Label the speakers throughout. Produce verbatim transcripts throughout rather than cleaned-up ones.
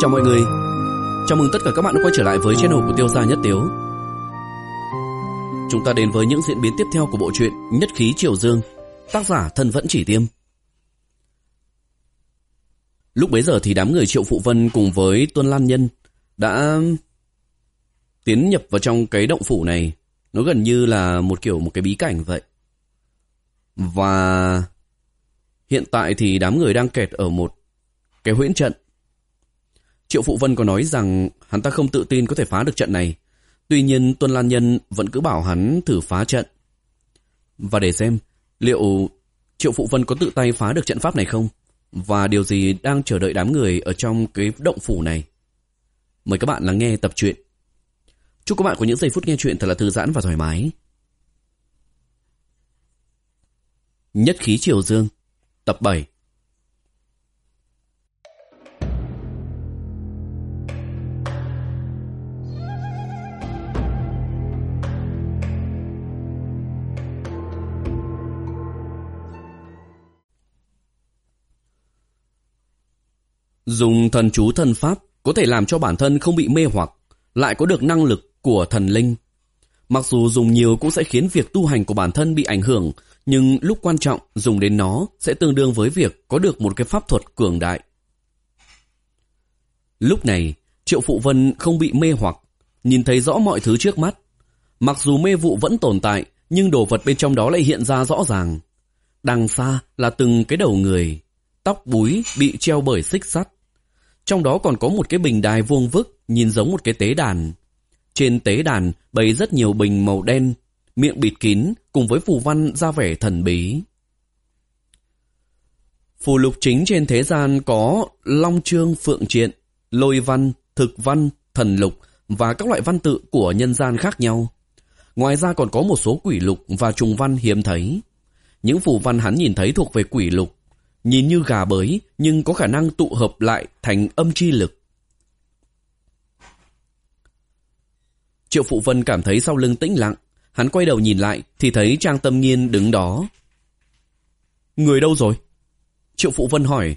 Speaker 1: chào mọi người. Chào mừng tất cả các bạn đã quay trở lại với channel của Tiêu Gia Nhất Tiếu. Chúng ta đến với những diễn biến tiếp theo của bộ truyện Nhất Khí Triều Dương, tác giả Thân Vẫn Chỉ Tiêm. Lúc bấy giờ thì đám người Triệu Phụ Vân cùng với Tuân Lan Nhân đã tiến nhập vào trong cái động phủ này. Nó gần như là một kiểu một cái bí cảnh vậy. Và hiện tại thì đám người đang kẹt ở một cái huyễn trận. Triệu Phụ Vân có nói rằng hắn ta không tự tin có thể phá được trận này. Tuy nhiên Tuân Lan Nhân vẫn cứ bảo hắn thử phá trận. Và để xem liệu Triệu Phụ Vân có tự tay phá được trận pháp này không, và điều gì đang chờ đợi đám người ở trong cái động phủ này. Mời các bạn lắng nghe tập truyện. Chúc các bạn có những giây phút nghe chuyện thật là thư giãn và thoải mái. Nhất Khí Triều Dương, tập bảy. Dùng thần chú thần pháp có thể làm cho bản thân không bị mê hoặc, lại có được năng lực của thần linh. Mặc dù dùng nhiều cũng sẽ khiến việc tu hành của bản thân bị ảnh hưởng, nhưng lúc quan trọng dùng đến nó sẽ tương đương với việc có được một cái pháp thuật cường đại. Lúc này, Triệu Phụ Vân không bị mê hoặc, nhìn thấy rõ mọi thứ trước mắt. Mặc dù mê vụ vẫn tồn tại, nhưng đồ vật bên trong đó lại hiện ra rõ ràng. Đằng xa là từng cái đầu người, tóc búi bị treo bởi xích sắt. Trong đó còn có một cái bình đài vuông vức, nhìn giống một cái tế đàn. Trên tế đàn bày rất nhiều bình màu đen, miệng bịt kín cùng với phù văn ra vẻ thần bí. Phù lục chính trên thế gian có long chương phượng triện, lôi văn, thực văn, thần lục và các loại văn tự của nhân gian khác nhau. Ngoài ra còn có một số quỷ lục và trùng văn hiếm thấy. Những phù văn hắn nhìn thấy thuộc về quỷ lục, nhìn như gà bới nhưng có khả năng tụ hợp lại thành âm chi lực. Triệu Phụ Vân cảm thấy sau lưng tĩnh lặng. Hắn quay đầu nhìn lại thì thấy Trang Tâm Nghiên đứng đó. Người đâu rồi? Triệu Phụ Vân hỏi.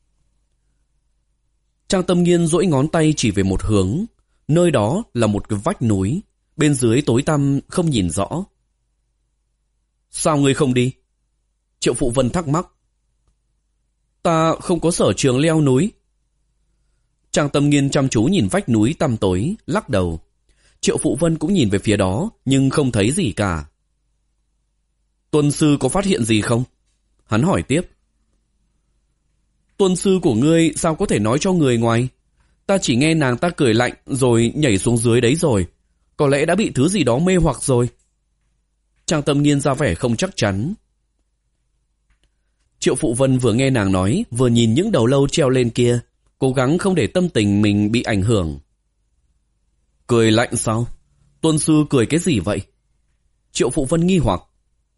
Speaker 1: Trang Tâm Nghiên duỗi ngón tay chỉ về một hướng. Nơi đó là một cái vách núi, bên dưới tối tăm không nhìn rõ. Sao ngươi không đi? Triệu Phụ Vân thắc mắc. Ta không có sở trường leo núi. Trang Tâm Nghiên chăm chú nhìn vách núi tăm tối, lắc đầu. Triệu Phụ Vân cũng nhìn về phía đó, nhưng không thấy gì cả. Tuân sư có phát hiện gì không? Hắn hỏi tiếp. Tuân sư của ngươi sao có thể nói cho người ngoài? Ta chỉ nghe nàng ta cười lạnh rồi nhảy xuống dưới đấy rồi. Có lẽ đã bị thứ gì đó mê hoặc rồi. Trang Tâm Nghiên ra vẻ không chắc chắn. Triệu Phụ Vân vừa nghe nàng nói, vừa nhìn những đầu lâu treo lên kia, cố gắng không để tâm tình mình bị ảnh hưởng. Cười lạnh sao? Tuân sư cười cái gì vậy? Triệu Phụ Vân nghi hoặc.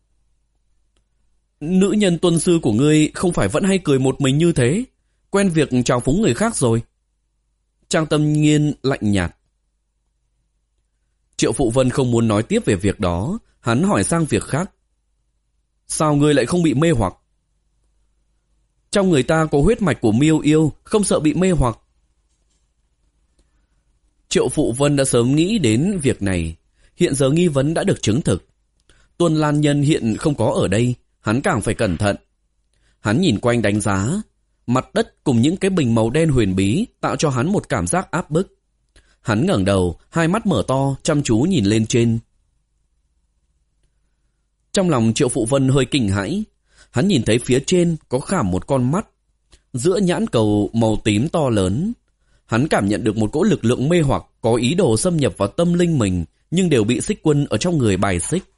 Speaker 1: Nữ nhân tuân sư của ngươi không phải vẫn hay cười một mình như thế, quen việc chào phúng người khác rồi. Trang Tâm Nghiên lạnh nhạt. Triệu Phụ Vân không muốn nói tiếp về việc đó, hắn hỏi sang việc khác. Sao ngươi lại không bị mê hoặc? Trong người ta có huyết mạch của Miêu Yêu, không sợ bị mê hoặc. Triệu Phụ Vân đã sớm nghĩ đến việc này. Hiện giờ nghi vấn đã được chứng thực. Tuân Lan Nhân hiện không có ở đây, hắn càng phải cẩn thận. Hắn nhìn quanh đánh giá. Mặt đất cùng những cái bình màu đen huyền bí tạo cho hắn một cảm giác áp bức. Hắn ngẩng đầu, hai mắt mở to, chăm chú nhìn lên trên. Trong lòng Triệu Phụ Vân hơi kinh hãi. Hắn nhìn thấy phía trên có khảm một con mắt, giữa nhãn cầu màu tím to lớn. Hắn cảm nhận được một cỗ lực lượng mê hoặc có ý đồ xâm nhập vào tâm linh mình, nhưng đều bị Xích Quân ở trong người bài xích.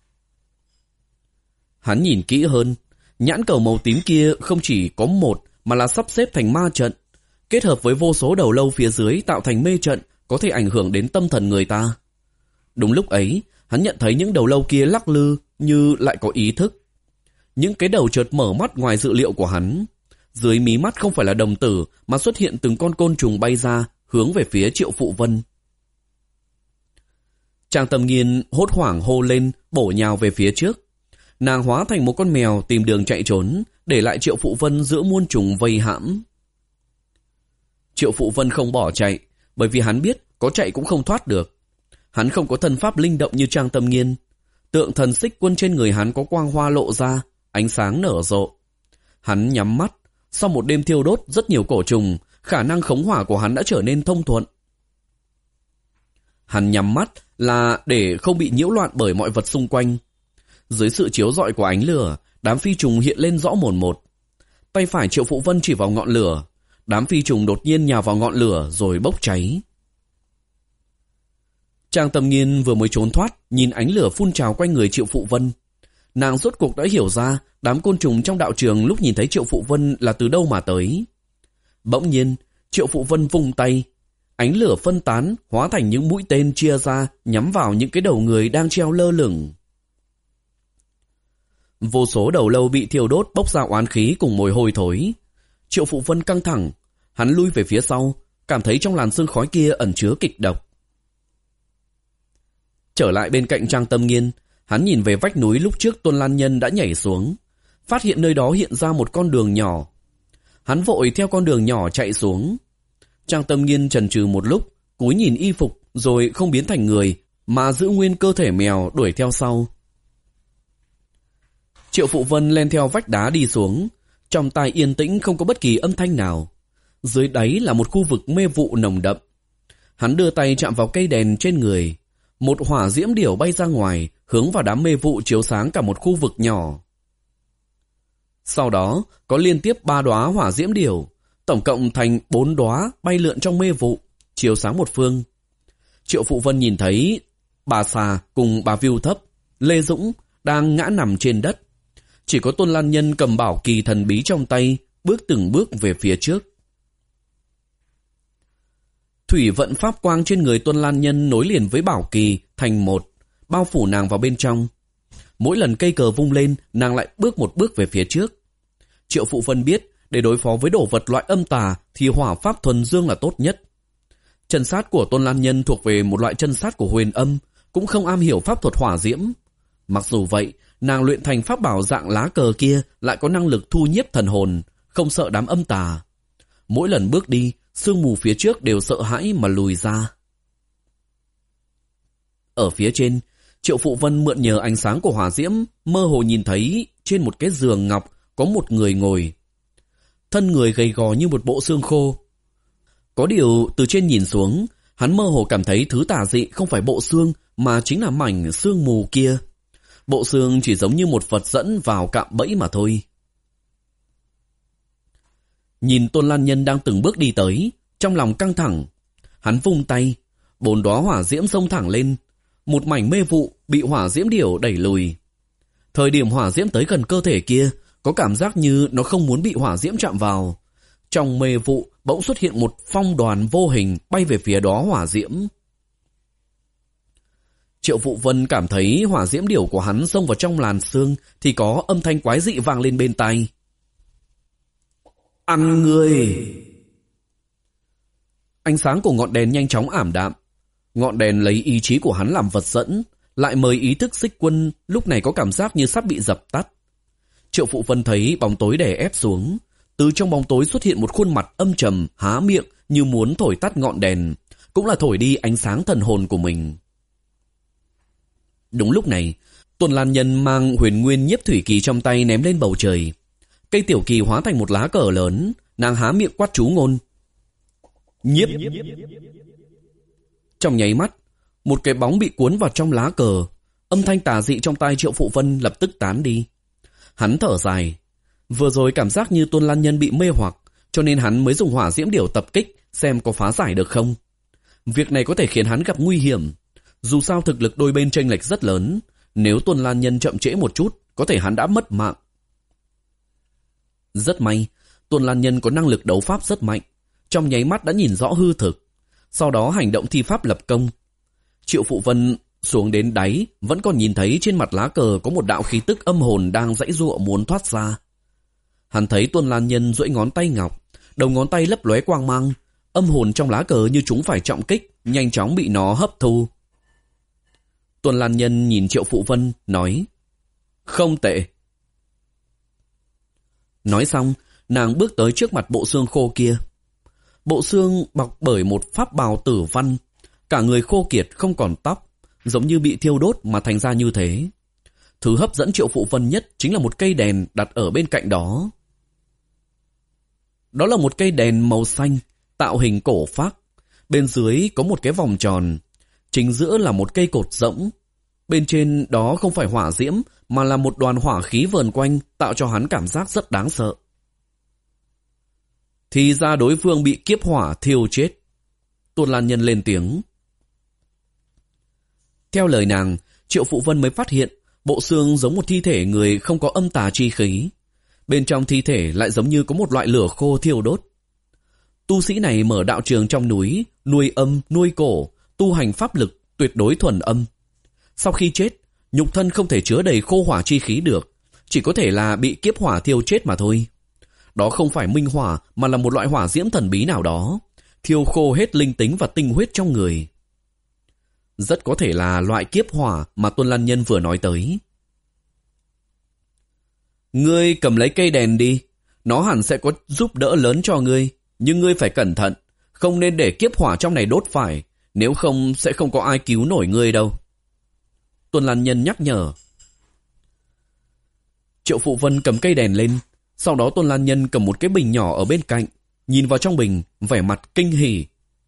Speaker 1: Hắn nhìn kỹ hơn, nhãn cầu màu tím kia không chỉ có một mà là sắp xếp thành ma trận, kết hợp với vô số đầu lâu phía dưới tạo thành mê trận, có thể ảnh hưởng đến tâm thần người ta. Đúng lúc ấy, hắn nhận thấy những đầu lâu kia lắc lư như lại có ý thức. Những cái đầu chợt mở mắt ngoài dự liệu của hắn. Dưới mí mắt không phải là đồng tử mà xuất hiện từng con côn trùng bay ra, hướng về phía Triệu Phụ Vân. Trang Tâm Nghiên hốt hoảng hô lên, bổ nhào về phía trước. Nàng hóa thành một con mèo tìm đường chạy trốn, để lại Triệu Phụ Vân giữa muôn trùng vây hãm. Triệu Phụ Vân không bỏ chạy, bởi vì hắn biết có chạy cũng không thoát được. Hắn không có thân pháp linh động như Trang Tâm Nghiên. Tượng thần xích quân trên người hắn có quang hoa lộ ra, ánh sáng nở rộ. Hắn nhắm mắt, sau một đêm thiêu đốt rất nhiều cổ trùng, khả năng khống hỏa của hắn đã trở nên thông thuận. Hắn nhắm mắt là để không bị nhiễu loạn bởi mọi vật xung quanh. Dưới sự chiếu rọi của ánh lửa, đám phi trùng hiện lên rõ mồn một. Tay phải Triệu Phụ Vân chỉ vào ngọn lửa, đám phi trùng đột nhiên nhào vào ngọn lửa rồi bốc cháy. Trang Tâm Nghiên vừa mới trốn thoát, nhìn ánh lửa phun trào quanh người Triệu Phụ Vân. Nàng rốt cuộc đã hiểu ra đám côn trùng trong đạo trường lúc nhìn thấy Triệu Phụ Vân là từ đâu mà tới. Bỗng nhiên, Triệu Phụ Vân vung tay, ánh lửa phân tán, hóa thành những mũi tên chia ra, nhắm vào những cái đầu người đang treo lơ lửng. Vô số đầu lâu bị thiêu đốt bốc ra oán khí cùng mùi hôi thối. Triệu Phụ Vân căng thẳng, hắn lui về phía sau, cảm thấy trong làn sương khói kia ẩn chứa kịch độc. Trở lại bên cạnh Trang Tâm Nghiên, hắn nhìn về vách núi lúc trước Tuân Lan Nhân đã nhảy xuống, phát hiện nơi đó hiện ra một con đường nhỏ. Hắn vội theo con đường nhỏ chạy xuống. Trang Tâm Nghiên chần chừ một lúc, cúi nhìn y phục rồi không biến thành người, mà giữ nguyên cơ thể mèo đuổi theo sau. Triệu Phụ Vân lên theo vách đá đi xuống, trong tai yên tĩnh không có bất kỳ âm thanh nào. Dưới đáy là một khu vực mê vụ nồng đậm. Hắn đưa tay chạm vào cây đèn trên người. Một hỏa diễm điểu bay ra ngoài, hướng vào đám mê vụ chiếu sáng cả một khu vực nhỏ. Sau đó, có liên tiếp ba đóa hỏa diễm điểu, tổng cộng thành bốn đóa bay lượn trong mê vụ, chiếu sáng một phương. Triệu Phụ Vân nhìn thấy bà Xà cùng bà Viu Thấp, Lê Dũng đang ngã nằm trên đất. Chỉ có Tôn Lan Nhân cầm bảo kỳ thần bí trong tay, bước từng bước về phía trước. Thủy vận pháp quang trên người Tôn Lan Nhân nối liền với bảo kỳ thành một, bao phủ nàng vào bên trong. Mỗi lần cây cờ vung lên, nàng lại bước một bước về phía trước. Triệu Phụ Vân biết, để đối phó với đồ vật loại âm tà thì hỏa pháp thuần dương là tốt nhất. Chân sát của Tôn Lan Nhân thuộc về một loại chân sát của huyền âm, cũng không am hiểu pháp thuật hỏa diễm. Mặc dù vậy, nàng luyện thành pháp bảo dạng lá cờ kia lại có năng lực thu nhiếp thần hồn, không sợ đám âm tà. Mỗi lần bước đi, sương mù phía trước đều sợ hãi mà lùi ra. Ở phía trên, Triệu Phụ Vân mượn nhờ ánh sáng của hỏa diễm, mơ hồ nhìn thấy trên một cái giường ngọc có một người ngồi. Thân người gầy gò như một bộ xương khô. Có điều từ trên nhìn xuống, hắn mơ hồ cảm thấy thứ tà dị không phải bộ xương mà chính là mảnh xương mù kia. Bộ xương chỉ giống như một vật dẫn vào cạm bẫy mà thôi. Nhìn Tôn Lan Nhân đang từng bước đi tới, trong lòng căng thẳng. Hắn vung tay, bốn đóa hỏa diễm xông thẳng lên. Một mảnh mê vụ bị hỏa diễm điểu đẩy lùi. Thời điểm hỏa diễm tới gần cơ thể kia, có cảm giác như nó không muốn bị hỏa diễm chạm vào. Trong mê vụ bỗng xuất hiện một phong đoàn vô hình bay về phía đó hỏa diễm. Triệu Phụ Vân cảm thấy hỏa diễm điểu của hắn xông vào trong làn xương thì có âm thanh quái dị vang lên bên tai. Ăn người! Ánh sáng của ngọn đèn nhanh chóng ảm đạm. Ngọn đèn lấy ý chí của hắn làm vật dẫn, lại mời ý thức xích quân lúc này có cảm giác như sắp bị dập tắt. Triệu Phụ Vân thấy bóng tối đè ép xuống. Từ trong bóng tối xuất hiện một khuôn mặt âm trầm, há miệng như muốn thổi tắt ngọn đèn, cũng là thổi đi ánh sáng thần hồn của mình. Đúng lúc này, Tôn Lan Nhân mang huyền nguyên nhiếp thủy kỳ trong tay ném lên bầu trời. Cây tiểu kỳ hóa thành một lá cờ lớn, nàng há miệng quát chú ngôn. Nhiếp! Trong nháy mắt, một cái bóng bị cuốn vào trong lá cờ. Âm thanh tà dị trong tai Triệu Phụ Vân lập tức tán đi. Hắn thở dài. Vừa rồi cảm giác như Tôn Lan Nhân bị mê hoặc, cho nên hắn mới dùng hỏa diễm điểu tập kích xem có phá giải được không. Việc này có thể khiến hắn gặp nguy hiểm. Dù sao thực lực đôi bên chênh lệch rất lớn, nếu Tôn Lan Nhân chậm trễ một chút, có thể hắn đã mất mạng. Rất may, Tôn Lan Nhân có năng lực đấu pháp rất mạnh, trong nháy mắt đã nhìn rõ hư thực, sau đó hành động thi pháp lập công. Triệu Phụ Vân xuống đến đáy, vẫn còn nhìn thấy trên mặt lá cờ có một đạo khí tức âm hồn đang giãy giụa muốn thoát ra. Hắn thấy Tôn Lan Nhân duỗi ngón tay ngọc, đầu ngón tay lấp lóe quang mang, âm hồn trong lá cờ như chúng phải trọng kích, nhanh chóng bị nó hấp thu. Tôn Lan Nhân nhìn Triệu Phụ Vân, nói: Không tệ. Nói xong, nàng bước tới trước mặt bộ xương khô kia. Bộ xương bọc bởi một pháp bào tử văn, cả người khô kiệt không còn tóc, giống như bị thiêu đốt mà thành ra như thế. Thứ hấp dẫn Triệu Phụ Vân nhất chính là một cây đèn đặt ở bên cạnh đó. Đó là một cây đèn màu xanh, tạo hình cổ phác. Bên dưới có một cái vòng tròn, chính giữa là một cây cột rỗng. Bên trên đó không phải hỏa diễm, mà là một đoàn hỏa khí vờn quanh, tạo cho hắn cảm giác rất đáng sợ. Thì ra đối phương bị kiếp hỏa thiêu chết. Tôn Lan Nhân lên tiếng. Theo lời nàng, Triệu Phụ Vân mới phát hiện bộ xương giống một thi thể người không có âm tà chi khí. Bên trong thi thể lại giống như có một loại lửa khô thiêu đốt. Tu sĩ này mở đạo trường trong núi, nuôi âm, nuôi cổ, tu hành pháp lực, tuyệt đối thuần âm. Sau khi chết, nhục thân không thể chứa đầy khô hỏa chi khí được, chỉ có thể là bị kiếp hỏa thiêu chết mà thôi. Đó không phải minh hỏa mà là một loại hỏa diễm thần bí nào đó, thiêu khô hết linh tính và tinh huyết trong người. Rất có thể là loại kiếp hỏa mà Tôn Lan Nhân vừa nói tới. Ngươi cầm lấy cây đèn đi, nó hẳn sẽ có giúp đỡ lớn cho ngươi, nhưng ngươi phải cẩn thận, không nên để kiếp hỏa trong này đốt phải, nếu không sẽ không có ai cứu nổi ngươi đâu. Tôn Lan Nhân nhắc nhở. Triệu Phụ Vân cầm cây đèn lên, sau đó Tôn Lan Nhân cầm một cái bình nhỏ ở bên cạnh, nhìn vào trong bình, vẻ mặt kinh hỉ.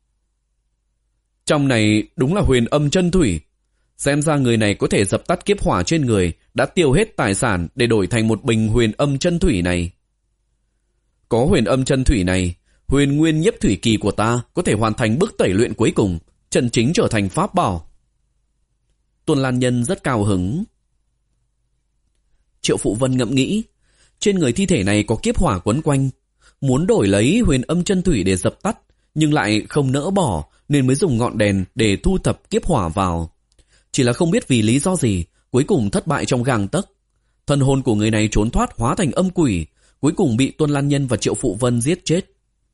Speaker 1: Trong này đúng là huyền âm chân thủy. Xem ra người này có thể dập tắt kiếp hỏa trên người, đã tiêu hết tài sản để đổi thành một bình huyền âm chân thủy này. Có huyền âm chân thủy này, huyền nguyên nhiếp thủy kỳ của ta có thể hoàn thành bước tẩy luyện cuối cùng, chân chính trở thành pháp bảo. Tôn Lan Nhân rất cao hứng. Triệu Phụ Vân ngẫm nghĩ, trên người thi thể này có kiếp hỏa quấn quanh, muốn đổi lấy huyền âm chân thủy để dập tắt, nhưng lại không nỡ bỏ, nên mới dùng ngọn đèn để thu thập kiếp hỏa vào. Chỉ là không biết vì lý do gì, cuối cùng thất bại trong gang tấc. Thần hồn của người này trốn thoát hóa thành âm quỷ, cuối cùng bị Tôn Lan Nhân và Triệu Phụ Vân giết chết.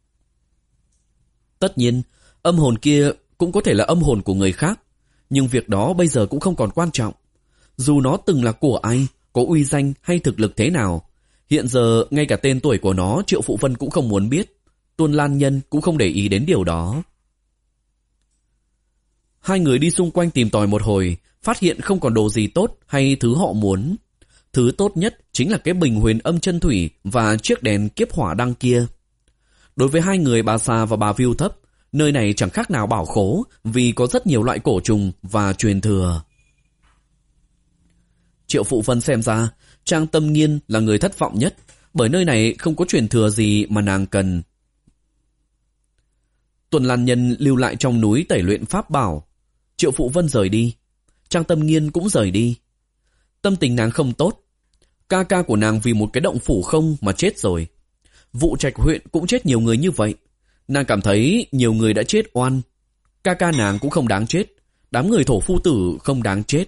Speaker 1: Tất nhiên, âm hồn kia cũng có thể là âm hồn của người khác, nhưng việc đó bây giờ cũng không còn quan trọng. Dù nó từng là của ai, có uy danh hay thực lực thế nào, hiện giờ ngay cả tên tuổi của nó Triệu Phụ Vân cũng không muốn biết. Tôn Lan Nhân cũng không để ý đến điều đó. Hai người đi xung quanh tìm tòi một hồi, phát hiện không còn đồ gì tốt hay thứ họ muốn. Thứ tốt nhất chính là cái bình huyền âm chân thủy và chiếc đèn kiếp hỏa đăng kia. Đối với hai người bà Sa và bà Viu Thấp, nơi này chẳng khác nào bảo khố vì có rất nhiều loại cổ trùng và truyền thừa. Triệu Phụ Vân xem ra, Trang Tâm Nghiên là người thất vọng nhất, bởi nơi này không có truyền thừa gì mà nàng cần. Tuần Lan Nhân lưu lại trong núi tẩy luyện pháp bảo. Triệu Phụ Vân rời đi. Trang Tâm Nghiên cũng rời đi. Tâm tình nàng không tốt. Ca ca của nàng vì một cái động phủ không mà chết rồi. Vụ Trạch huyện cũng chết nhiều người như vậy. Nàng cảm thấy nhiều người đã chết oan. Ca ca nàng cũng không đáng chết. Đám người thổ phu tử không đáng chết.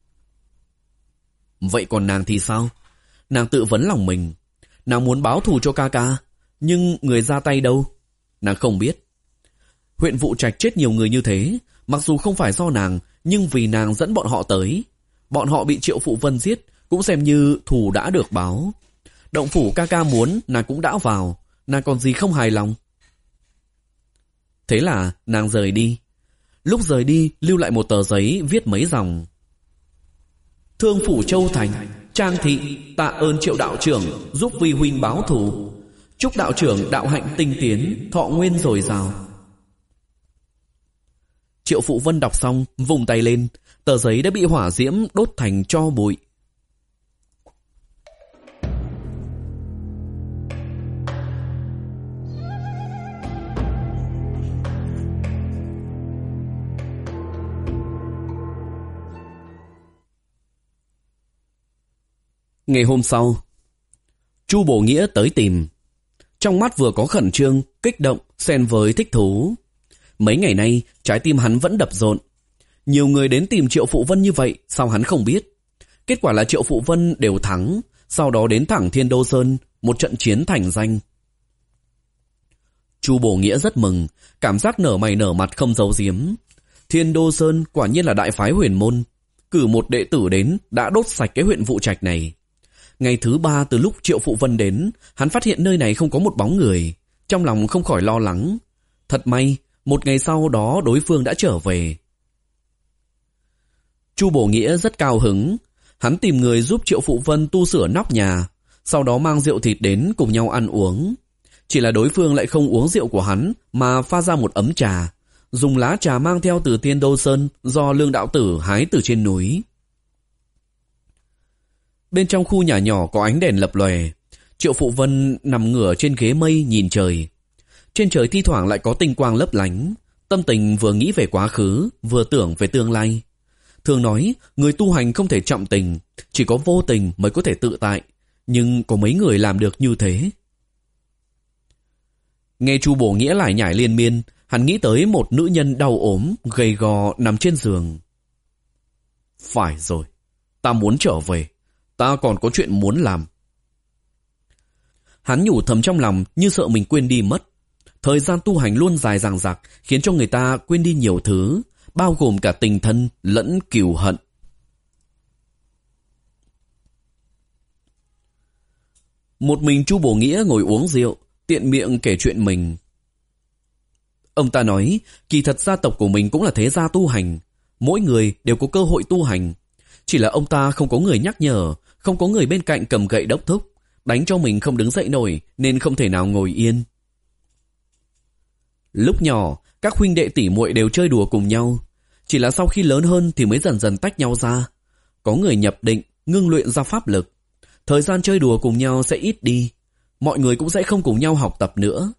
Speaker 1: Vậy còn nàng thì sao? Nàng tự vấn lòng mình. Nàng muốn báo thù cho ca ca, nhưng người ra tay đâu? Nàng không biết. Huyện Vụ Trạch chết nhiều người như thế, mặc dù không phải do nàng, nhưng vì nàng dẫn bọn họ tới. Bọn họ bị Triệu Phụ Vân giết, cũng xem như thù đã được báo. Động phủ ca ca muốn, nàng cũng đã vào, nàng còn gì không hài lòng. Thế là nàng rời đi. Lúc rời đi, lưu lại một tờ giấy viết mấy dòng. Thương phủ Châu Thành, Trang thị tạ ơn Triệu đạo trưởng giúp vi huynh báo thù. Chúc đạo trưởng đạo hạnh tinh tiến, thọ nguyên dồi dào. Triệu Phụ Vân đọc xong, vùng tay lên, tờ giấy đã bị hỏa diễm đốt thành tro bụi. Ngày hôm sau, Chu Bổ Nghĩa tới tìm. Trong mắt vừa có khẩn trương, kích động, xen với thích thú. Mấy ngày nay, trái tim hắn vẫn đập rộn. Nhiều người đến tìm Triệu Phụ Vân như vậy, sao hắn không biết? Kết quả là Triệu Phụ Vân đều thắng, sau đó đến thẳng Thiên Đô Sơn, một trận chiến thành danh. Chu Bổ Nghĩa rất mừng, cảm giác nở mày nở mặt không giấu giếm. Thiên Đô Sơn quả nhiên là đại phái huyền môn. Cử một đệ tử đến, đã đốt sạch cái huyện Vụ Trạch này. Ngày thứ ba từ lúc Triệu Phụ Vân đến, hắn phát hiện nơi này không có một bóng người. Trong lòng không khỏi lo lắng. Thật may, một ngày sau đó đối phương đã trở về. Chu Bổ Nghĩa rất cao hứng. Hắn tìm người giúp Triệu Phụ Vân tu sửa nóc nhà, sau đó mang rượu thịt đến cùng nhau ăn uống. Chỉ là đối phương lại không uống rượu của hắn mà pha ra một ấm trà, dùng lá trà mang theo từ Thiên Đô Sơn do Lương đạo tử hái từ trên núi. Bên trong khu nhà nhỏ có ánh đèn lập lòe. Triệu Phụ Vân nằm ngửa trên ghế mây nhìn trời. Trên trời thi thoảng lại có tinh quang lấp lánh. Tâm tình vừa nghĩ về quá khứ, vừa tưởng về tương lai. Thường nói, người tu hành không thể trọng tình, chỉ có vô tình mới có thể tự tại. Nhưng có mấy người làm được như thế? Nghe Chu Bổ Nghĩa lải nhải liên miên, hắn nghĩ tới một nữ nhân đau ốm, gầy gò nằm trên giường. Phải rồi, ta muốn trở về, ta còn có chuyện muốn làm. Hắn nhủ thầm trong lòng như sợ mình quên đi mất. Thời gian tu hành luôn dài dằng dặc, khiến cho người ta quên đi nhiều thứ, bao gồm cả tình thân lẫn cừu hận. Một mình Chu Bổ Nghĩa ngồi uống rượu, tiện miệng kể chuyện mình. Ông ta nói, kỳ thật gia tộc của mình cũng là thế gia tu hành, mỗi người đều có cơ hội tu hành. Chỉ là ông ta không có người nhắc nhở, không có người bên cạnh cầm gậy đốc thúc, đánh cho mình không đứng dậy nổi nên không thể nào ngồi yên. Lúc nhỏ, các huynh đệ tỷ muội đều chơi đùa cùng nhau, chỉ là sau khi lớn hơn thì mới dần dần tách nhau ra. Có người nhập định, ngưng luyện ra pháp lực, thời gian chơi đùa cùng nhau sẽ ít đi, mọi người cũng sẽ không cùng nhau học tập nữa.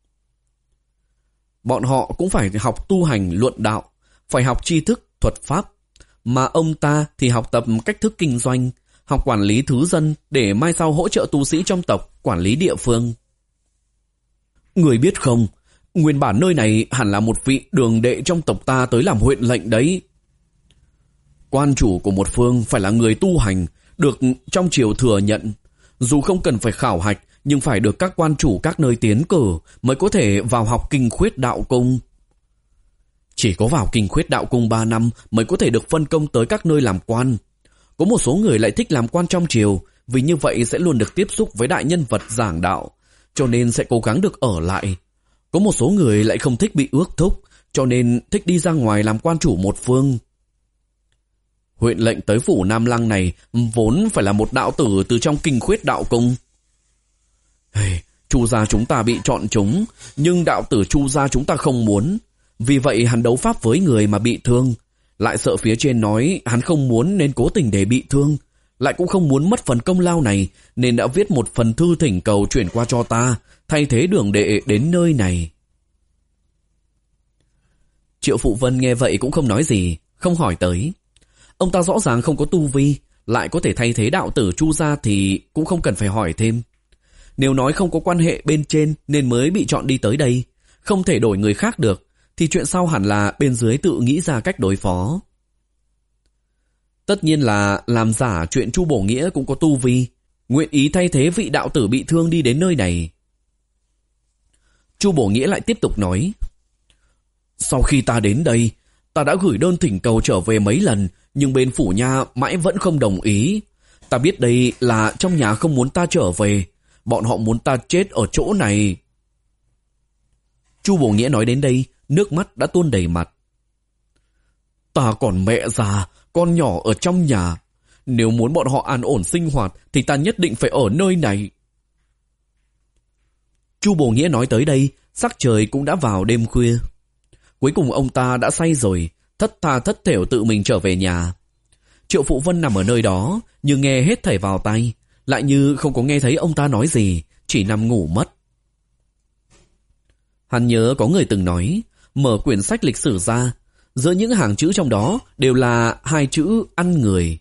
Speaker 1: Bọn họ cũng phải học tu hành luận đạo, phải học tri thức, thuật pháp, mà ông ta thì học tập cách thức kinh doanh, học quản lý thứ dân để mai sau hỗ trợ tu sĩ trong tộc quản lý địa phương. Người biết không, nguyên bản nơi này hẳn là một vị đường đệ trong tộc ta tới làm huyện lệnh đấy. Quan chủ của một phương phải là người tu hành, được trong triều thừa nhận. Dù không cần phải khảo hạch, nhưng phải được các quan chủ các nơi tiến cử mới có thể vào học Kinh Khuyết Đạo Cung. Chỉ có vào Kinh Khuyết Đạo Cung ba năm mới có thể được phân công tới các nơi làm quan. Có một số người lại thích làm quan trong triều, vì như vậy sẽ luôn được tiếp xúc với đại nhân vật giảng đạo, cho nên sẽ cố gắng được ở lại. Có một số người lại không thích bị ước thúc, cho nên thích đi ra ngoài làm quan chủ một phương. Huyện lệnh tới phủ Nam Lăng này vốn phải là một đạo tử từ trong Kinh Khuyết Đạo Cung. Hey, Chu gia chúng ta bị chọn chúng, nhưng đạo tử Chu gia chúng ta không muốn. Vì vậy hắn đấu pháp với người mà bị thương, lại sợ phía trên nói hắn không muốn nên cố tình để bị thương, lại cũng không muốn mất phần công lao này nên đã viết một phần thư thỉnh cầu chuyển qua cho ta, thay thế đường đệ đến nơi này. Triệu Phụ Vân nghe vậy cũng không nói gì, không hỏi tới. Ông ta rõ ràng không có tu vi, lại có thể thay thế đạo tử Chu gia thì cũng không cần phải hỏi thêm. Nếu nói không có quan hệ bên trên nên mới bị chọn đi tới đây, không thể đổi người khác được, thì chuyện sau hẳn là bên dưới tự nghĩ ra cách đối phó. Tất nhiên là làm giả chuyện Chu Bổ Nghĩa cũng có tu vi, nguyện ý thay thế vị đạo tử bị thương đi đến nơi này. Chu Bổ Nghĩa lại tiếp tục nói, sau khi ta đến đây, ta đã gửi đơn thỉnh cầu trở về mấy lần, nhưng bên phủ nha mãi vẫn không đồng ý. Ta biết đây là trong nhà không muốn ta trở về, bọn họ muốn ta chết ở chỗ này. Chu Bổ Nghĩa nói đến đây, nước mắt đã tuôn đầy mặt. Ta còn mẹ già, con nhỏ ở trong nhà. Nếu muốn bọn họ an ổn sinh hoạt thì ta nhất định phải ở nơi này. Chu Bổ Nghĩa nói tới đây, sắc trời cũng đã vào đêm khuya. Cuối cùng ông ta đã say rồi, thất tha thất thểu tự mình trở về nhà. Triệu Phụ Vân nằm ở nơi đó, nhưng nghe hết thảy vào tay, lại như không có nghe thấy ông ta nói gì, chỉ nằm ngủ mất. Hắn nhớ có người từng nói, mở quyển sách lịch sử ra, giữa những hàng chữ trong đó đều là hai chữ ăn người.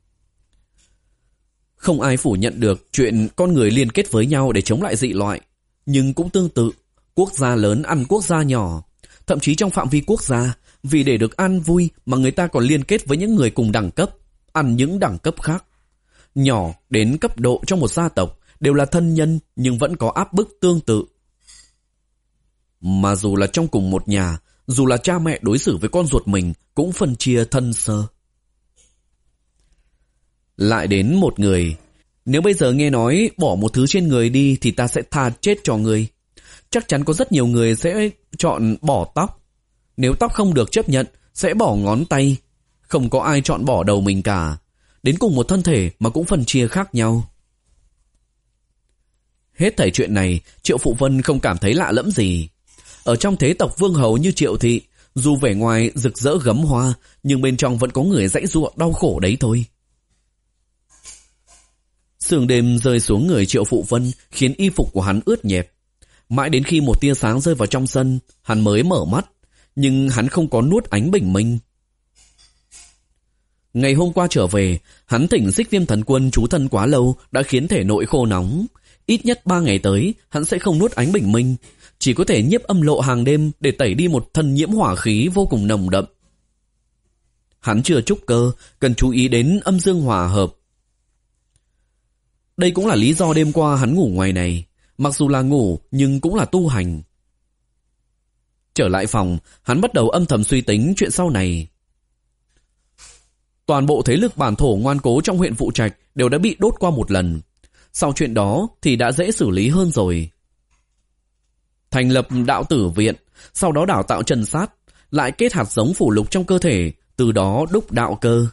Speaker 1: Không ai phủ nhận được chuyện con người liên kết với nhau để chống lại dị loại, nhưng cũng tương tự, quốc gia lớn ăn quốc gia nhỏ, thậm chí trong phạm vi quốc gia, vì để được ăn vui mà người ta còn liên kết với những người cùng đẳng cấp, ăn những đẳng cấp khác. Nhỏ đến cấp độ trong một gia tộc đều là thân nhân nhưng vẫn có áp bức tương tự. Mà dù là trong cùng một nhà, dù là cha mẹ đối xử với con ruột mình cũng phân chia thân sơ. Lại đến một người, nếu bây giờ nghe nói bỏ một thứ trên người đi thì ta sẽ tha chết cho người. chắc chắn có rất nhiều người sẽ chọn bỏ tóc. Nếu tóc không được chấp nhận, sẽ bỏ ngón tay. Không có ai chọn bỏ đầu mình cả. Đến cùng một thân thể mà cũng phân chia khác nhau. Hết thảy chuyện này, Triệu Phụ Vân không cảm thấy lạ lẫm gì. Ở trong thế tộc vương hầu như Triệu thị, dù vẻ ngoài rực rỡ gấm hoa, nhưng bên trong vẫn có người giãy giụa đau khổ đấy thôi. Sương đêm rơi xuống người Triệu Phụ Vân khiến y phục của hắn ướt nhẹp. Mãi đến khi một tia sáng rơi vào trong sân, hắn mới mở mắt, nhưng hắn không có nuốt ánh bình minh. Ngày hôm qua trở về, hắn thỉnh Xích Viêm Thần Quân trú thân quá lâu đã khiến thể nội khô nóng. Ít nhất ba ngày tới, hắn sẽ không nuốt ánh bình minh, chỉ có thể nhiếp âm lộ hàng đêm để tẩy đi một thân nhiễm hỏa khí vô cùng nồng đậm. Hắn chưa trúc cơ, cần chú ý đến âm dương hòa hợp. Đây cũng là lý do đêm qua hắn ngủ ngoài này, mặc dù là ngủ nhưng cũng là tu hành. Trở lại phòng, hắn bắt đầu âm thầm suy tính chuyện sau này. Toàn bộ thế lực bản thổ ngoan cố trong huyện Vụ Trạch đều đã bị đốt qua một lần. Sau chuyện đó thì đã dễ xử lý hơn rồi. Thành lập đạo tử viện, sau đó đào tạo trần sát, lại kết hạt giống phủ lục trong cơ thể, từ đó đúc đạo cơ.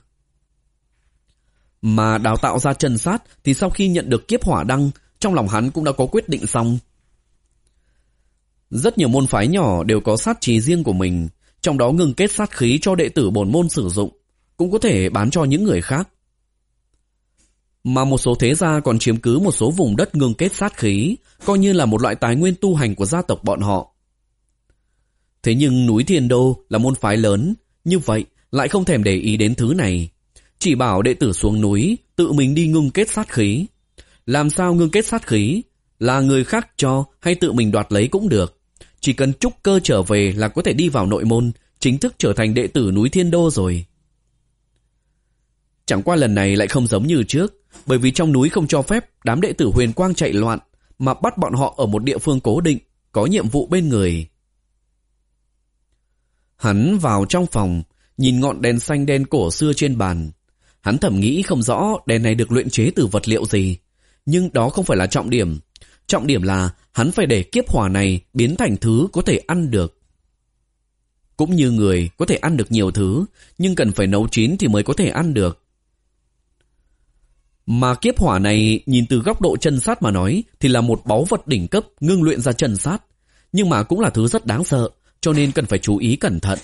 Speaker 1: Mà đào tạo ra trần sát thì sau khi nhận được kiếp hỏa đăng, trong lòng hắn cũng đã có quyết định xong. Rất nhiều môn phái nhỏ đều có sát trì riêng của mình, trong đó ngừng kết sát khí cho đệ tử bổn môn sử dụng, cũng có thể bán cho những người khác. Mà một số thế gia còn chiếm cứ một số vùng đất ngừng kết sát khí, coi như là một loại tài nguyên tu hành của gia tộc bọn họ. Thế nhưng núi Thiên Đô là môn phái lớn, như vậy lại không thèm để ý đến thứ này. Chỉ bảo đệ tử xuống núi, tự mình đi ngưng kết sát khí. Làm sao ngưng kết sát khí? Là người khác cho hay tự mình đoạt lấy cũng được. Chỉ cần trúc cơ trở về là có thể đi vào nội môn, chính thức trở thành đệ tử núi Thiên Đô rồi. Chẳng qua lần này lại không giống như trước, bởi vì trong núi không cho phép đám đệ tử huyền quang chạy loạn, mà bắt bọn họ ở một địa phương cố định, có nhiệm vụ bên người. Hắn vào trong phòng, nhìn ngọn đèn xanh đen cổ xưa trên bàn. Hắn thầm nghĩ không rõ đèn này được luyện chế từ vật liệu gì, nhưng đó không phải là trọng điểm. Trọng điểm là hắn phải để kiếp hỏa này biến thành thứ có thể ăn được. Cũng như người có thể ăn được nhiều thứ, nhưng cần phải nấu chín thì mới có thể ăn được. Mà kiếp hỏa này nhìn từ góc độ chân sát mà nói thì là một báu vật đỉnh cấp ngưng luyện ra chân sát, nhưng mà cũng là thứ rất đáng sợ, cho nên cần phải chú ý cẩn thận.